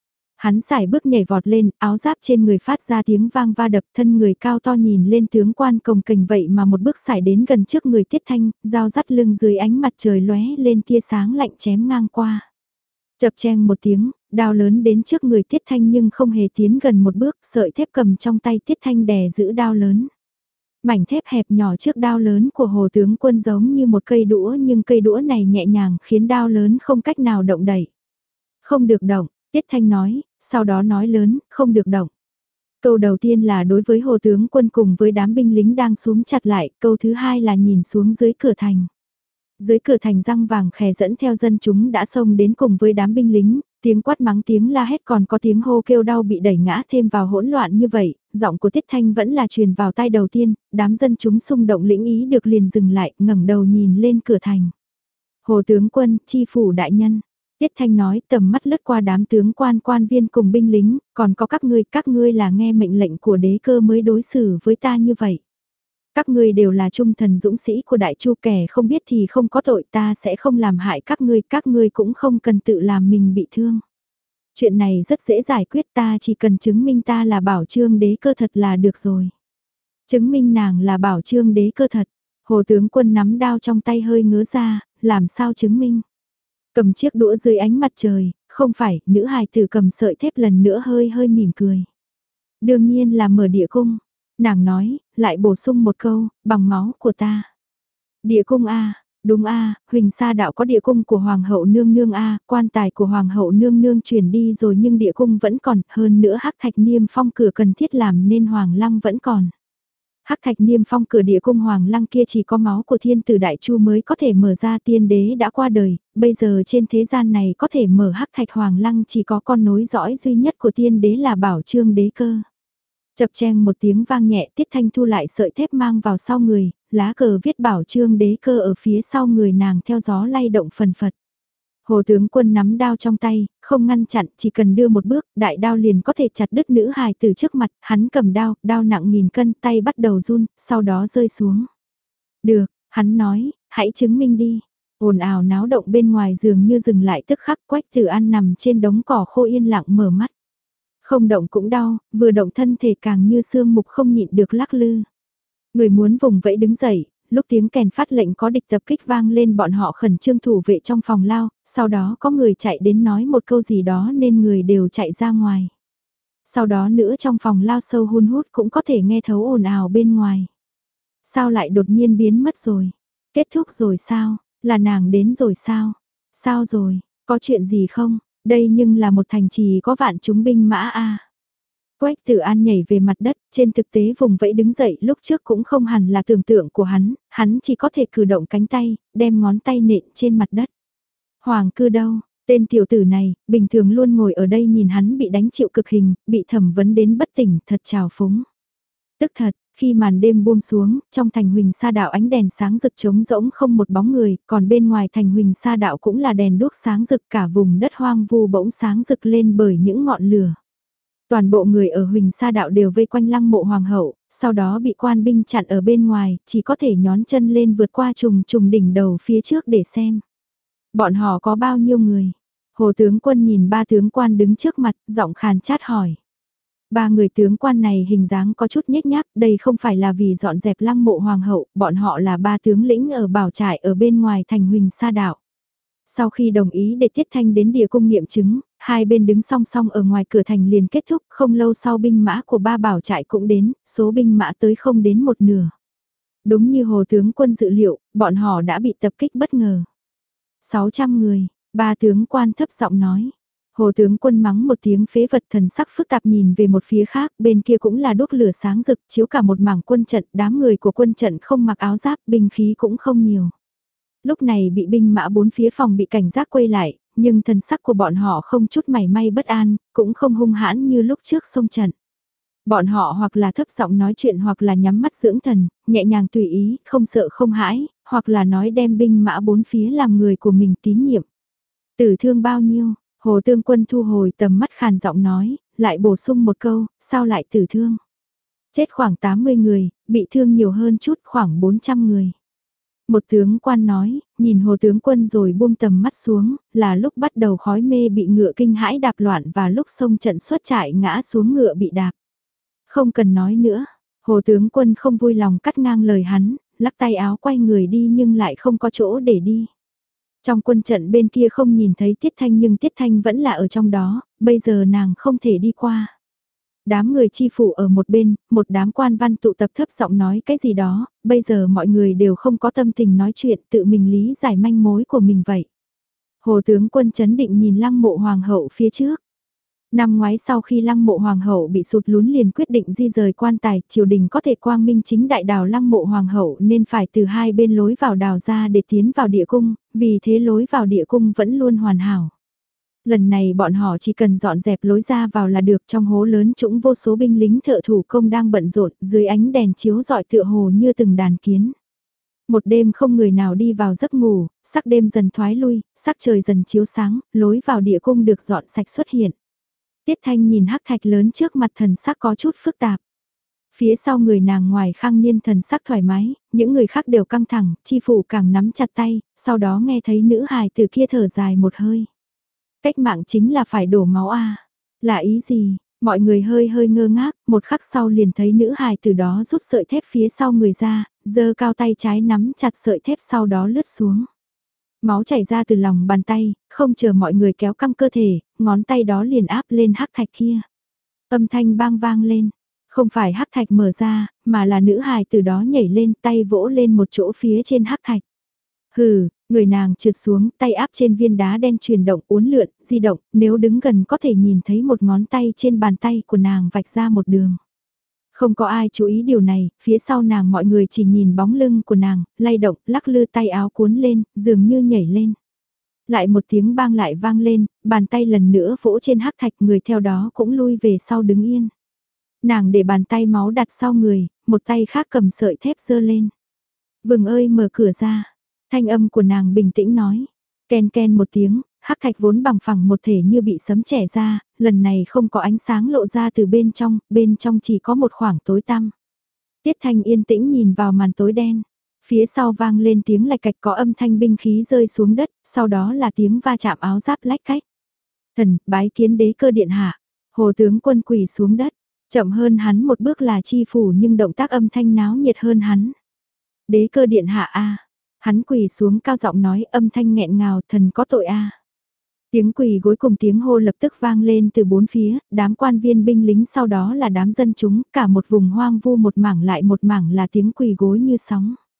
Hắn sải bước nhảy vọt lên, áo giáp trên người phát ra tiếng vang va đập, thân người cao to nhìn lên tướng quan cồng kềnh vậy mà một bước sải đến gần trước người Tiết Thanh, dao dắt lưng dưới ánh mặt trời lóe lên tia sáng lạnh chém ngang qua. Chập cheng một tiếng, đao lớn đến trước người Tiết Thanh nhưng không hề tiến gần một bước, sợi thép cầm trong tay Tiết Thanh đè giữ đao lớn. Mảnh thép hẹp nhỏ trước đao lớn của hồ tướng quân giống như một cây đũa nhưng cây đũa này nhẹ nhàng khiến đao lớn không cách nào động đẩy. Không được động, Tiết Thanh nói, sau đó nói lớn, không được động. Câu đầu tiên là đối với hồ tướng quân cùng với đám binh lính đang súm chặt lại, câu thứ hai là nhìn xuống dưới cửa thành. Dưới cửa thành răng vàng khè dẫn theo dân chúng đã xông đến cùng với đám binh lính, tiếng quát mắng tiếng la hét còn có tiếng hô kêu đau bị đẩy ngã thêm vào hỗn loạn như vậy, giọng của Tiết Thanh vẫn là truyền vào tai đầu tiên, đám dân chúng xung động lĩnh ý được liền dừng lại, ngẩng đầu nhìn lên cửa thành. Hồ tướng quân, chi phủ đại nhân. Tiết Thanh nói tầm mắt lướt qua đám tướng quan quan viên cùng binh lính, còn có các ngươi, các ngươi là nghe mệnh lệnh của Đế Cơ mới đối xử với ta như vậy. Các ngươi đều là trung thần dũng sĩ của Đại Chu, kẻ không biết thì không có tội, ta sẽ không làm hại các ngươi, các ngươi cũng không cần tự làm mình bị thương. Chuyện này rất dễ giải quyết, ta chỉ cần chứng minh ta là Bảo Trương Đế Cơ thật là được rồi. Chứng minh nàng là Bảo Trương Đế Cơ thật. Hồ tướng quân nắm đao trong tay hơi ngứa ra, làm sao chứng minh? Cầm chiếc đũa dưới ánh mặt trời, không phải, nữ hài tử cầm sợi thép lần nữa hơi hơi mỉm cười. Đương nhiên là mở địa cung. Nàng nói, lại bổ sung một câu, bằng máu của ta. Địa cung A, đúng A, Huỳnh Sa Đạo có địa cung của Hoàng hậu nương nương A, quan tài của Hoàng hậu nương nương chuyển đi rồi nhưng địa cung vẫn còn, hơn nữa hắc thạch niêm phong cửa cần thiết làm nên Hoàng lăng vẫn còn. Hắc thạch niêm phong cửa địa cung Hoàng lăng kia chỉ có máu của thiên tử Đại Chu mới có thể mở ra, tiên đế đã qua đời, bây giờ trên thế gian này có thể mở hắc thạch Hoàng lăng chỉ có con nối dõi duy nhất của tiên đế là Bảo Trương Đế Cơ. Chập cheng một tiếng vang nhẹ, Tiết Thanh thu lại sợi thép mang vào sau người, lá cờ viết Bảo Trương Đế Cơ ở phía sau người nàng theo gió lay động phần phật. Hồ tướng quân nắm đao trong tay, không ngăn chặn, chỉ cần đưa một bước, đại đao liền có thể chặt đứt nữ hài từ trước mặt, hắn cầm đao, đao nặng nghìn cân, tay bắt đầu run, sau đó rơi xuống. Được, hắn nói, hãy chứng minh đi. Ồn ào náo động bên ngoài giường như dừng lại tức khắc, Quách Tử An nằm trên đống cỏ khô yên lặng mở mắt. Không động cũng đau, vừa động thân thể càng như xương mục không nhịn được lắc lư. Người muốn vùng vẫy đứng dậy, lúc tiếng kèn phát lệnh có địch tập kích vang lên bọn họ khẩn trương thủ vệ trong phòng lao, sau đó có người chạy đến nói một câu gì đó nên người đều chạy ra ngoài. Sau đó nữa trong phòng lao sâu hun hút cũng có thể nghe thấu ồn ào bên ngoài. Sao lại đột nhiên biến mất rồi? Kết thúc rồi sao? Là nàng đến rồi sao? Sao rồi? Có chuyện gì không? Đây nhưng là một thành trì có vạn chúng binh mã a. Quách Tử An nhảy về mặt đất, trên thực tế vùng vẫy đứng dậy lúc trước cũng không hẳn là tưởng tượng của hắn, hắn chỉ có thể cử động cánh tay, đem ngón tay nện trên mặt đất. Hoàng cư đâu? Tên tiểu tử này, bình thường luôn ngồi ở đây nhìn hắn bị đánh chịu cực hình, bị thẩm vấn đến bất tỉnh, thật trào phúng. Tức thật, khi màn đêm buông xuống, trong thành Huỳnh Sa Đạo ánh đèn sáng rực trống rỗng không một bóng người, còn bên ngoài thành Huỳnh Sa Đạo cũng là đèn đuốc sáng rực, cả vùng đất hoang vu bỗng sáng rực lên bởi những ngọn lửa. Toàn bộ người ở Huỳnh Sa Đạo đều vây quanh Lăng Mộ Hoàng hậu, sau đó bị quan binh chặn ở bên ngoài, chỉ có thể nhón chân lên vượt qua trùng trùng đỉnh đầu phía trước để xem. Bọn họ có bao nhiêu người? Hồ tướng quân nhìn ba tướng quan đứng trước mặt, giọng khàn chát hỏi. Ba người tướng quan này hình dáng có chút nhếch nhác, đây không phải là vì dọn dẹp Lăng Mộ Hoàng hậu, bọn họ là ba tướng lĩnh ở bảo trại ở bên ngoài thành Huỳnh Sa Đạo. Sau khi đồng ý để Tiết Thanh đến địa cung nghiệm chứng, hai bên đứng song song ở ngoài cửa thành liền kết thúc, không lâu sau binh mã của ba bảo trại cũng đến, số binh mã tới không đến một nửa. Đúng như Hồ tướng quân dự liệu, bọn họ đã bị tập kích bất ngờ. sáu trăm người, ba tướng quan thấp giọng nói. Hồ tướng quân mắng một tiếng phế vật, thần sắc phức tạp nhìn về một phía khác, bên kia cũng là đốt lửa sáng rực, chiếu cả một mảng quân trận, đám người của quân trận không mặc áo giáp, binh khí cũng không nhiều. Lúc này bị binh mã bốn phía phòng bị cảnh giác quay lại, nhưng thần sắc của bọn họ không chút mảy may bất an, cũng không hung hãn như lúc trước xông trận. Bọn họ hoặc là thấp giọng nói chuyện hoặc là nhắm mắt dưỡng thần, nhẹ nhàng tùy ý, không sợ không hãi, hoặc là nói đem binh mã bốn phía làm người của mình tín nhiệm. Tử thương bao nhiêu? Hồ Tương Quân thu hồi tầm mắt khàn giọng nói, lại bổ sung một câu, sao lại tử thương? Chết khoảng tám mươi người, bị thương nhiều hơn chút khoảng bốn trăm người. Một tướng quan nói, nhìn Hồ Tướng Quân rồi buông tầm mắt xuống, là lúc bắt đầu khói mê bị ngựa kinh hãi đạp loạn và lúc xông trận xuất trại ngã xuống ngựa bị đạp. Không cần nói nữa, Hồ Tướng Quân không vui lòng cắt ngang lời hắn, lắc tay áo quay người đi nhưng lại không có chỗ để đi. Trong quân trận bên kia không nhìn thấy Tiết Thanh nhưng Tiết Thanh vẫn là ở trong đó, bây giờ nàng không thể đi qua. Đám người chi phủ ở một bên, một đám quan văn tụ tập thấp giọng nói cái gì đó, bây giờ mọi người đều không có tâm tình nói chuyện, tự mình lý giải manh mối của mình vậy. Hồ tướng quân chấn định nhìn Lăng Mộ Hoàng hậu phía trước. Năm ngoái sau khi Lăng Mộ Hoàng hậu bị sụt lún liền quyết định di rời quan tài, triều đình có thể quang minh chính đại đào Lăng Mộ Hoàng hậu nên phải từ hai bên lối vào đào ra để tiến vào địa cung, vì thế lối vào địa cung vẫn luôn hoàn hảo. Lần này bọn họ chỉ cần dọn dẹp lối ra vào là được, trong hố lớn trũng vô số binh lính thợ thủ công đang bận rộn, dưới ánh đèn chiếu rọi tựa hồ như từng đàn kiến. Một đêm không người nào đi vào giấc ngủ, sắc đêm dần thoái lui, sắc trời dần chiếu sáng, lối vào địa cung được dọn sạch xuất hiện. Tiết Thanh nhìn hắc thạch lớn trước mặt, thần sắc có chút phức tạp. Phía sau người nàng ngoài Khang Niên thần sắc thoải mái, những người khác đều căng thẳng, chi phủ càng nắm chặt tay, sau đó nghe thấy nữ hài từ kia thở dài một hơi. Cách mạng chính là phải đổ máu a. Là ý gì? Mọi người hơi hơi ngơ ngác, một khắc sau liền thấy nữ hài từ đó rút sợi thép phía sau người ra, giơ cao tay trái nắm chặt sợi thép sau đó lướt xuống. Máu chảy ra từ lòng bàn tay, không chờ mọi người kéo căng cơ thể, ngón tay đó liền áp lên hắc thạch kia. Âm thanh bang vang lên, không phải hắc thạch mở ra, mà là nữ hài từ đó nhảy lên, tay vỗ lên một chỗ phía trên hắc thạch. Hừ, người nàng trượt xuống, tay áp trên viên đá đen chuyển động uốn lượn, di động, nếu đứng gần có thể nhìn thấy một ngón tay trên bàn tay của nàng vạch ra một đường. Không có ai chú ý điều này, phía sau nàng mọi người chỉ nhìn bóng lưng của nàng, lay động, lắc lư tay áo cuốn lên, dường như nhảy lên. Lại một tiếng bang lại vang lên, bàn tay lần nữa vỗ trên hắc thạch, người theo đó cũng lui về sau đứng yên. Nàng để bàn tay máu đặt sau người, một tay khác cầm sợi thép giơ lên. Vừng ơi mở cửa ra. Thanh âm của nàng bình tĩnh nói, ken ken một tiếng, hắc thạch vốn bằng phẳng một thể như bị sấm chẻ ra, lần này không có ánh sáng lộ ra từ bên trong, bên trong chỉ có một khoảng tối tăm. Tiết Thanh yên tĩnh nhìn vào màn tối đen, phía sau vang lên tiếng lạch cạch, có âm thanh binh khí rơi xuống đất, sau đó là tiếng va chạm áo giáp lách cách. Thần, bái kiến đế cơ điện hạ, Hồ tướng quân quỳ xuống đất, chậm hơn hắn một bước là chi phủ nhưng động tác âm thanh náo nhiệt hơn hắn. Đế cơ điện hạ a. Hắn quỳ xuống cao giọng nói, âm thanh nghẹn ngào, thần có tội a. Tiếng quỳ gối cùng tiếng hô lập tức vang lên từ bốn phía, đám quan viên binh lính sau đó là đám dân chúng, cả một vùng hoang vu một mảng lại một mảng là tiếng quỳ gối như sóng.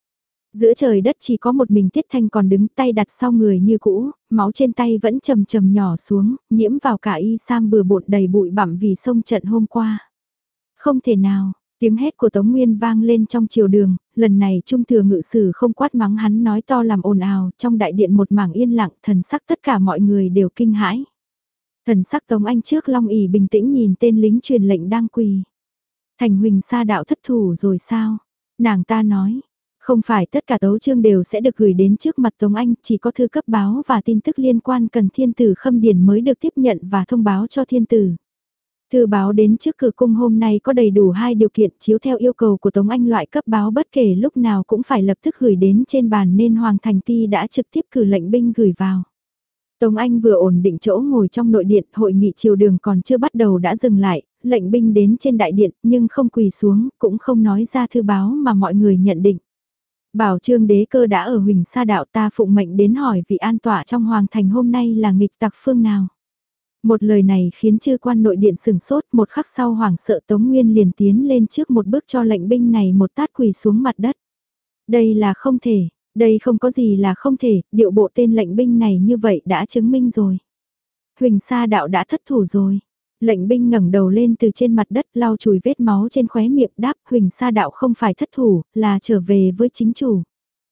Giữa trời đất chỉ có một mình Tiết Thanh còn đứng tay đặt sau người như cũ, máu trên tay vẫn chầm chầm nhỏ xuống, nhiễm vào cả y sam bừa bộn đầy bụi bặm vì sông trận hôm qua. Không thể nào, tiếng hét của Tống Nguyên vang lên trong chiều đường, lần này Trung Thừa Ngự Sử không quát mắng hắn nói to làm ồn ào, trong đại điện một mảng yên lặng, thần sắc tất cả mọi người đều kinh hãi. Thần sắc Tống Anh trước long ỉ bình tĩnh nhìn tên lính truyền lệnh đang quỳ. Thành Huỳnh Sa đạo thất thủ rồi sao? Nàng ta nói, không phải tất cả tấu chương đều sẽ được gửi đến trước mặt Tống Anh, chỉ có thư cấp báo và tin tức liên quan cần thiên tử khâm điển mới được tiếp nhận và thông báo cho thiên tử. Thư báo đến trước cửa cung hôm nay có đầy đủ hai điều kiện chiếu theo yêu cầu của Tống Anh, loại cấp báo bất kể lúc nào cũng phải lập tức gửi đến trên bàn nên Hoàng Thành Ti đã trực tiếp cử lệnh binh gửi vào. Tống Anh vừa ổn định chỗ ngồi trong nội điện, hội nghị triều đường còn chưa bắt đầu đã dừng lại, lệnh binh đến trên đại điện nhưng không quỳ xuống, cũng không nói ra thư báo mà mọi người nhận định. Bảo Trương Đế Cơ đã ở Huỳnh Sa đạo, ta phụng mệnh đến hỏi vị an tọa trong Hoàng Thành hôm nay là nghịch tặc phương nào. Một lời này khiến chư quan nội điện sừng sốt, một khắc sau hoảng sợ Tống Nguyên liền tiến lên trước một bước cho lệnh binh này một tát quỳ xuống mặt đất. Đây là không thể, đây không có gì là không thể, điệu bộ tên lệnh binh này như vậy đã chứng minh rồi. Huỳnh Sa đạo đã thất thủ rồi. Lệnh binh ngẩng đầu lên từ trên mặt đất lau chùi vết máu trên khóe miệng đáp Huỳnh Sa đạo không phải thất thủ, là trở về với chính chủ.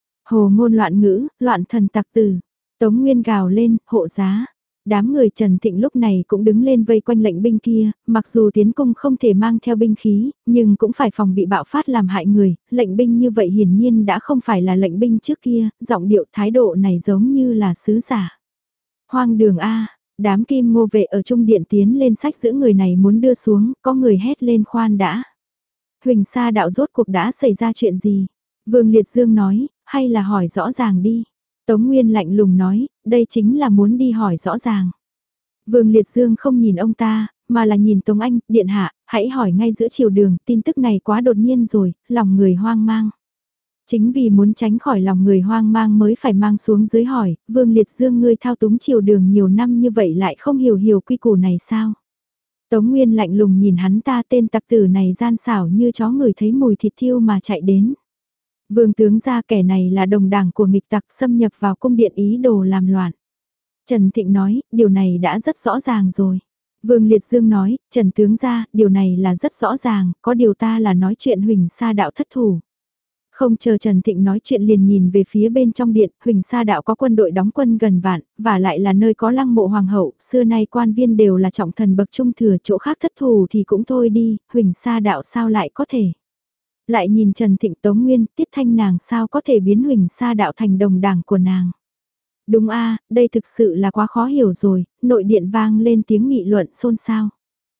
Hồ ngôn loạn ngữ, loạn thần tặc tử. Tống Nguyên gào lên, hộ giá. Đám người Trần Thịnh lúc này cũng đứng lên vây quanh lệnh binh kia, mặc dù tiến cung không thể mang theo binh khí, nhưng cũng phải phòng bị bạo phát làm hại người, lệnh binh như vậy hiển nhiên đã không phải là lệnh binh trước kia, giọng điệu thái độ này giống như là sứ giả. Hoang đường A, đám kim ngô vệ ở trung điện tiến lên sách giữ người này muốn đưa xuống, có người hét lên khoan đã. Huỳnh Sa đạo rốt cuộc đã xảy ra chuyện gì? Vương Liệt Dương nói, hay là hỏi rõ ràng đi. Tống Nguyên lạnh lùng nói, đây chính là muốn đi hỏi rõ ràng. Vương Liệt Dương không nhìn ông ta, mà là nhìn Tống Anh, điện hạ, hãy hỏi ngay giữa chiều đường, tin tức này quá đột nhiên rồi, lòng người hoang mang. Chính vì muốn tránh khỏi lòng người hoang mang mới phải mang xuống dưới hỏi, Vương Liệt Dương ngươi thao túng chiều đường nhiều năm như vậy lại không hiểu hiểu quy củ này sao? Tống Nguyên lạnh lùng nhìn hắn ta, tên tặc tử này gian xảo như chó người thấy mùi thịt thiêu mà chạy đến. Vương tướng gia, kẻ này là đồng đảng của nghịch tặc xâm nhập vào cung điện ý đồ làm loạn. Trần Thịnh nói, điều này đã rất rõ ràng rồi. Vương Liệt Dương nói, Trần tướng gia, điều này là rất rõ ràng, có điều ta là nói chuyện Huỳnh Sa đạo thất thủ. Không chờ Trần Thịnh nói chuyện liền nhìn về phía bên trong điện, Huỳnh Sa đạo có quân đội đóng quân gần vạn, và lại là nơi có lăng mộ hoàng hậu, xưa nay quan viên đều là trọng thần bậc trung thừa, chỗ khác thất thủ thì cũng thôi đi, Huỳnh Sa đạo sao lại có thể. Lại nhìn Trần Thịnh, Tống Nguyên, Tiết Thanh nàng sao có thể biến Huỳnh Sa đạo thành đồng đảng của nàng. Đúng a, đây thực sự là quá khó hiểu rồi, nội điện vang lên tiếng nghị luận xôn xao.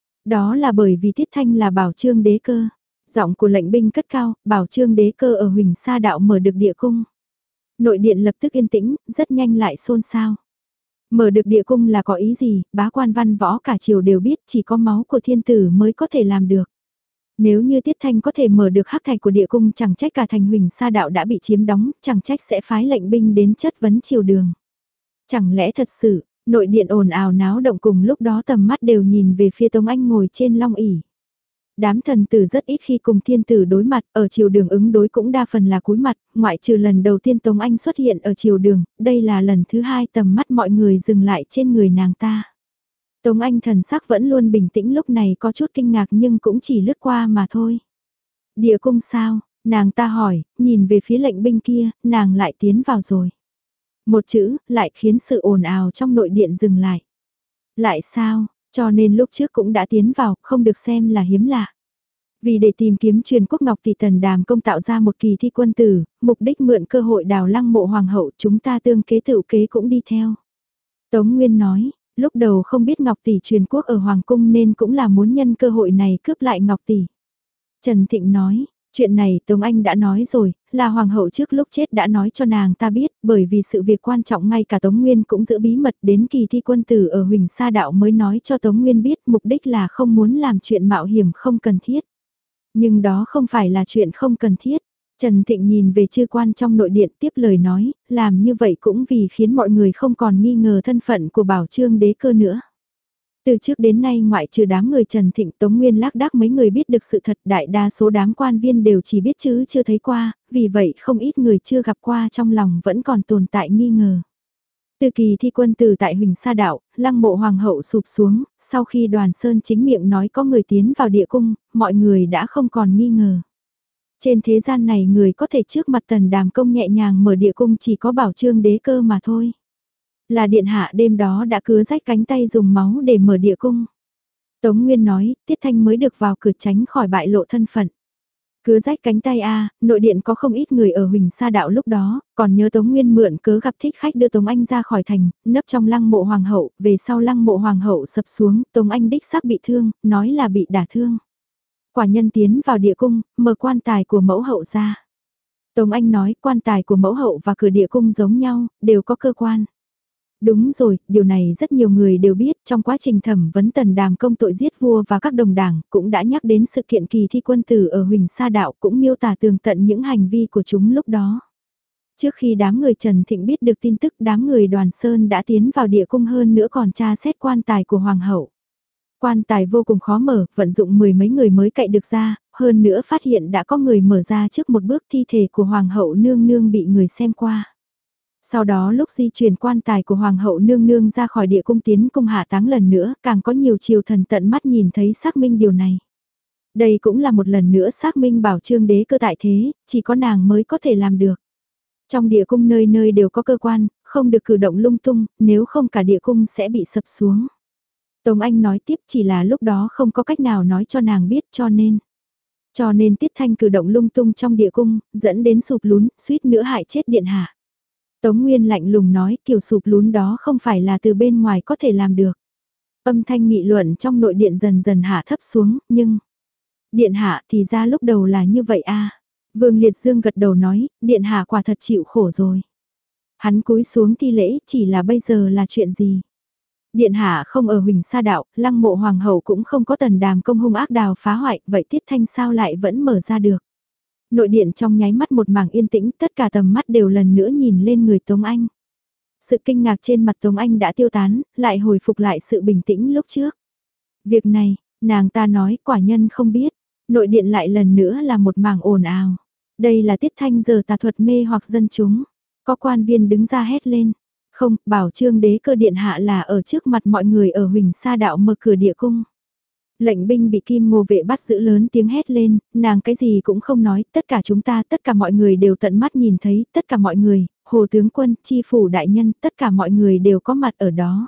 Đó là bởi vì Tiết Thanh là Bảo Trương Đế Cơ. Giọng của lệnh binh cất cao, Bảo Trương Đế Cơ ở Huỳnh Sa đạo mở được địa cung. Nội điện lập tức yên tĩnh, rất nhanh lại xôn xao. Mở được địa cung là có ý gì, bá quan văn võ cả triều đều biết, chỉ có máu của thiên tử mới có thể làm được. Nếu như Tiết Thanh có thể mở được hắc thạch của địa cung, chẳng trách cả thành Huỳnh Sa đạo đã bị chiếm đóng, chẳng trách sẽ phái lệnh binh đến chất vấn triều đường. Chẳng lẽ thật sự, nội điện ồn ào náo động cùng lúc đó tầm mắt đều nhìn về phía Tống Anh ngồi trên long ỷ. Đám thần tử rất ít khi cùng thiên tử đối mặt, ở triều đường ứng đối cũng đa phần là cúi mặt, ngoại trừ lần đầu tiên Tống Anh xuất hiện ở triều đường, đây là lần thứ hai tầm mắt mọi người dừng lại trên người nàng ta. Tống Anh thần sắc vẫn luôn bình tĩnh, lúc này có chút kinh ngạc nhưng cũng chỉ lướt qua mà thôi. Địa cung sao? Nàng ta hỏi, nhìn về phía lệnh binh kia, nàng lại tiến vào rồi. Một chữ, lại khiến sự ồn ào trong nội điện dừng lại. Lại sao? Cho nên lúc trước cũng đã tiến vào, không được xem là hiếm lạ. Vì để tìm kiếm truyền quốc ngọc thì Tần Đàm Công tạo ra một kỳ thi quân tử, mục đích mượn cơ hội đào lăng mộ hoàng hậu, chúng ta tương kế tự kế cũng đi theo. Tống Nguyên nói, lúc đầu không biết Ngọc Tỷ truyền quốc ở Hoàng Cung nên cũng là muốn nhân cơ hội này cướp lại Ngọc Tỷ. Trần Thịnh nói, chuyện này Tống Anh đã nói rồi, là Hoàng hậu trước lúc chết đã nói cho nàng ta biết, bởi vì sự việc quan trọng ngay cả Tống Nguyên cũng giữ bí mật, đến kỳ thi quân tử ở Huỳnh Sa đạo mới nói cho Tống Nguyên biết, mục đích là không muốn làm chuyện mạo hiểm không cần thiết. Nhưng đó không phải là chuyện không cần thiết. Trần Thịnh nhìn về chư quan trong nội điện tiếp lời nói, làm như vậy cũng vì khiến mọi người không còn nghi ngờ thân phận của Bảo Trương Đế Cơ nữa. Từ trước đến nay ngoại trừ đám người Trần Thịnh Tống Nguyên lác đác mấy người biết được sự thật, đại đa số đám quan viên đều chỉ biết chứ chưa thấy qua, vì vậy không ít người chưa gặp qua trong lòng vẫn còn tồn tại nghi ngờ. Từ kỳ thi quân từ tại Huỳnh Sa Đạo, lăng mộ hoàng hậu sụp xuống, sau khi đoàn sơn chính miệng nói có người tiến vào địa cung, mọi người đã không còn nghi ngờ. Trên thế gian này người có thể trước mặt Tần Đàm Công nhẹ nhàng mở địa cung chỉ có Bảo Trương đế cơ mà thôi. Là điện hạ đêm đó đã cứa rách cánh tay dùng máu để mở địa cung. Tống Nguyên nói, Tiết Thanh mới được vào cửa tránh khỏi bại lộ thân phận. Cứa rách cánh tay a, nội điện có không ít người ở Huỳnh Sa Đạo lúc đó, còn nhớ Tống Nguyên mượn cớ gặp thích khách đưa Tống Anh ra khỏi thành, nấp trong lăng mộ hoàng hậu, về sau lăng mộ hoàng hậu sập xuống, Tống Anh đích xác bị thương, nói là bị đả thương. Quả nhân tiến vào địa cung, mở quan tài của mẫu hậu ra. Tống Anh nói quan tài của mẫu hậu và cửa địa cung giống nhau, đều có cơ quan. Đúng rồi, điều này rất nhiều người đều biết, trong quá trình thẩm vấn Tần Đàm Công tội giết vua và các đồng đảng, cũng đã nhắc đến sự kiện kỳ thi quân tử ở Huỳnh Sa Đạo, cũng miêu tả tường tận những hành vi của chúng lúc đó. Trước khi đám người Trần Thịnh biết được tin tức, đám người Đoàn Sơn đã tiến vào địa cung hơn nữa còn tra xét quan tài của Hoàng hậu. Quan tài vô cùng khó mở, vận dụng mười mấy người mới cậy được ra, hơn nữa phát hiện đã có người mở ra trước một bước thi thể của Hoàng hậu nương nương bị người xem qua. Sau đó lúc di chuyển quan tài của Hoàng hậu nương nương ra khỏi địa cung tiến cung hạ táng lần nữa, càng có nhiều triều thần tận mắt nhìn thấy xác minh điều này. Đây cũng là một lần nữa xác minh Bảo Trương đế cơ tại thế, chỉ có nàng mới có thể làm được. Trong địa cung nơi nơi đều có cơ quan, không được cử động lung tung, nếu không cả địa cung sẽ bị sập xuống. Tống Anh nói tiếp chỉ là lúc đó không có cách nào nói cho nàng biết cho nên. Cho nên Tiết Thanh cử động lung tung trong địa cung, dẫn đến sụp lún, suýt nữa hại chết điện hạ. Tống Nguyên lạnh lùng nói kiểu sụp lún đó không phải là từ bên ngoài có thể làm được. Âm thanh nghị luận trong nội điện dần dần hạ thấp xuống, nhưng... Điện hạ thì ra lúc đầu là như vậy a. Vương Liệt Dương gật đầu nói, điện hạ quả thật chịu khổ rồi. Hắn cúi xuống thi lễ, chỉ là bây giờ là chuyện gì? Điện hạ không ở Huỳnh Sa Đạo, lăng mộ hoàng hậu cũng không có Tần Đàm Công hung ác đào phá hoại, vậy Tiết Thanh sao lại vẫn mở ra được? Nội điện trong nháy mắt một mảng yên tĩnh, tất cả tầm mắt đều lần nữa nhìn lên người Tống Anh. Sự kinh ngạc trên mặt Tống Anh đã tiêu tán, lại hồi phục lại sự bình tĩnh lúc trước. Việc này, nàng ta nói quả nhân không biết, nội điện lại lần nữa là một mảng ồn ào. Đây là Tiết Thanh giờ tà thuật mê hoặc dân chúng. Có quan viên đứng ra hét lên. Không, Bảo Trương đế cơ điện hạ là ở trước mặt mọi người ở Huỳnh Sa Đạo mở cửa địa cung. Lệnh binh bị Kim Ngô vệ bắt giữ lớn tiếng hét lên, nàng cái gì cũng không nói, tất cả chúng ta, tất cả mọi người đều tận mắt nhìn thấy, tất cả mọi người, Hồ tướng quân, chi phủ đại nhân, tất cả mọi người đều có mặt ở đó.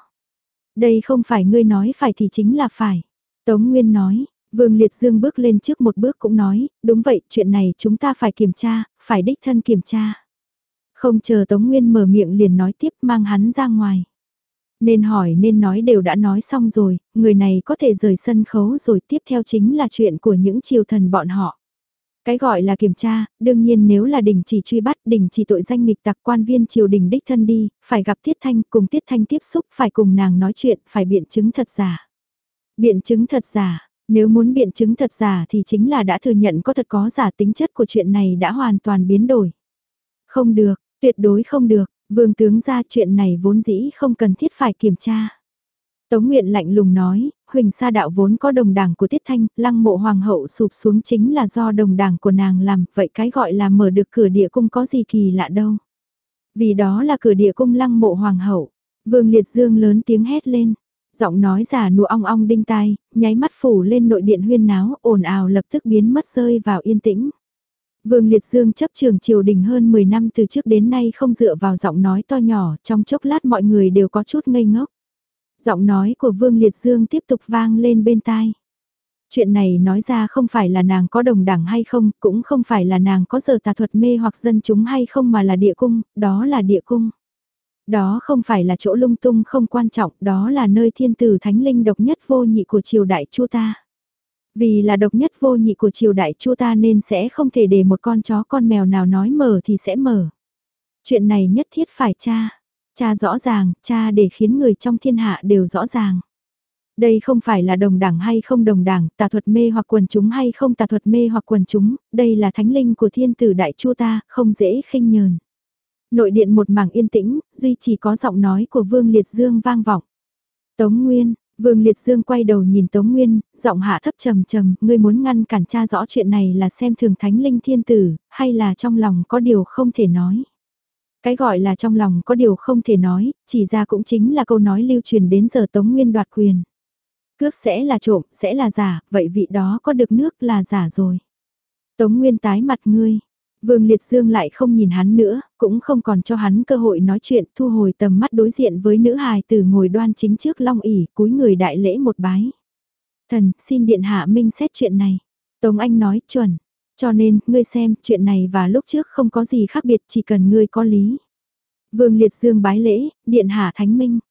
Đây không phải ngươi nói phải thì chính là phải. Tống Nguyên nói, Vương Liệt Dương bước lên trước một bước cũng nói, đúng vậy, chuyện này chúng ta phải kiểm tra, phải đích thân kiểm tra. Không chờ Tống Nguyên mở miệng liền nói tiếp mang hắn ra ngoài. Nên hỏi nên nói đều đã nói xong rồi, người này có thể rời sân khấu rồi tiếp theo chính là chuyện của những triều thần bọn họ. Cái gọi là kiểm tra, đương nhiên nếu là đình chỉ truy bắt, đình chỉ tội danh nghịch tặc quan viên triều đình đích thân đi, phải gặp Tiết Thanh, cùng Tiết Thanh tiếp xúc, phải cùng nàng nói chuyện, phải biện chứng thật giả. Biện chứng thật giả, nếu muốn biện chứng thật giả thì chính là đã thừa nhận có thật có giả tính chất của chuyện này đã hoàn toàn biến đổi. Không được, tuyệt đối không được. Vương tướng ra chuyện này vốn dĩ không cần thiết phải kiểm tra. Tống Nguyện lạnh lùng nói, Huỳnh Sa Đạo vốn có đồng đảng của Tiết Thanh, lăng mộ hoàng hậu sụp xuống chính là do đồng đảng của nàng làm, vậy cái gọi là mở được cửa địa cung có gì kỳ lạ đâu. Vì đó là cửa địa cung lăng mộ hoàng hậu. Vương Liệt Dương lớn tiếng hét lên, giọng nói giả nụ ong ong đinh tai, nháy mắt phủ lên nội điện huyên náo, ồn ào lập tức biến mất rơi vào yên tĩnh. Vương Liệt Dương chấp trường triều đình hơn mười năm từ trước đến nay không dựa vào giọng nói to nhỏ, trong chốc lát mọi người đều có chút ngây ngốc. Giọng nói của Vương Liệt Dương tiếp tục vang lên bên tai. Chuyện này nói ra không phải là nàng có đồng đảng hay không, cũng không phải là nàng có giờ tà thuật mê hoặc dân chúng hay không mà là địa cung, đó là địa cung. Đó không phải là chỗ lung tung không quan trọng, đó là nơi thiên tử thánh linh độc nhất vô nhị của triều đại Chu ta. Vì là độc nhất vô nhị của triều đại Chu ta nên sẽ không thể để một con chó con mèo nào nói mở thì sẽ mở. Chuyện này nhất thiết phải tra, tra rõ ràng, tra để khiến người trong thiên hạ đều rõ ràng. Đây không phải là đồng đảng hay không đồng đảng, tà thuật mê hoặc quần chúng hay không tà thuật mê hoặc quần chúng, đây là thánh linh của thiên tử đại Chu ta, không dễ khinh nhờn. Nội điện một mảng yên tĩnh, duy chỉ có giọng nói của Vương Liệt Dương vang vọng. Tống Nguyên, Vương Liệt Dương quay đầu nhìn Tống Nguyên, giọng hạ thấp trầm trầm, ngươi muốn ngăn cản cha rõ chuyện này là xem thường thánh linh thiên tử, hay là trong lòng có điều không thể nói. Cái gọi là trong lòng có điều không thể nói, chỉ ra cũng chính là câu nói lưu truyền đến giờ Tống Nguyên đoạt quyền. Cướp sẽ là trộm, sẽ là giả, vậy vị đó có được nước là giả rồi. Tống Nguyên tái mặt ngươi. Vương Liệt Dương lại không nhìn hắn nữa, cũng không còn cho hắn cơ hội nói chuyện, thu hồi tầm mắt đối diện với nữ hài tử ngồi đoan chính trước long ỷ, cúi người đại lễ một bái. Thần, xin điện hạ minh xét chuyện này. Tống Anh nói chuẩn, cho nên, ngươi xem, chuyện này và lúc trước không có gì khác biệt, chỉ cần ngươi có lý. Vương Liệt Dương bái lễ, điện hạ thánh minh.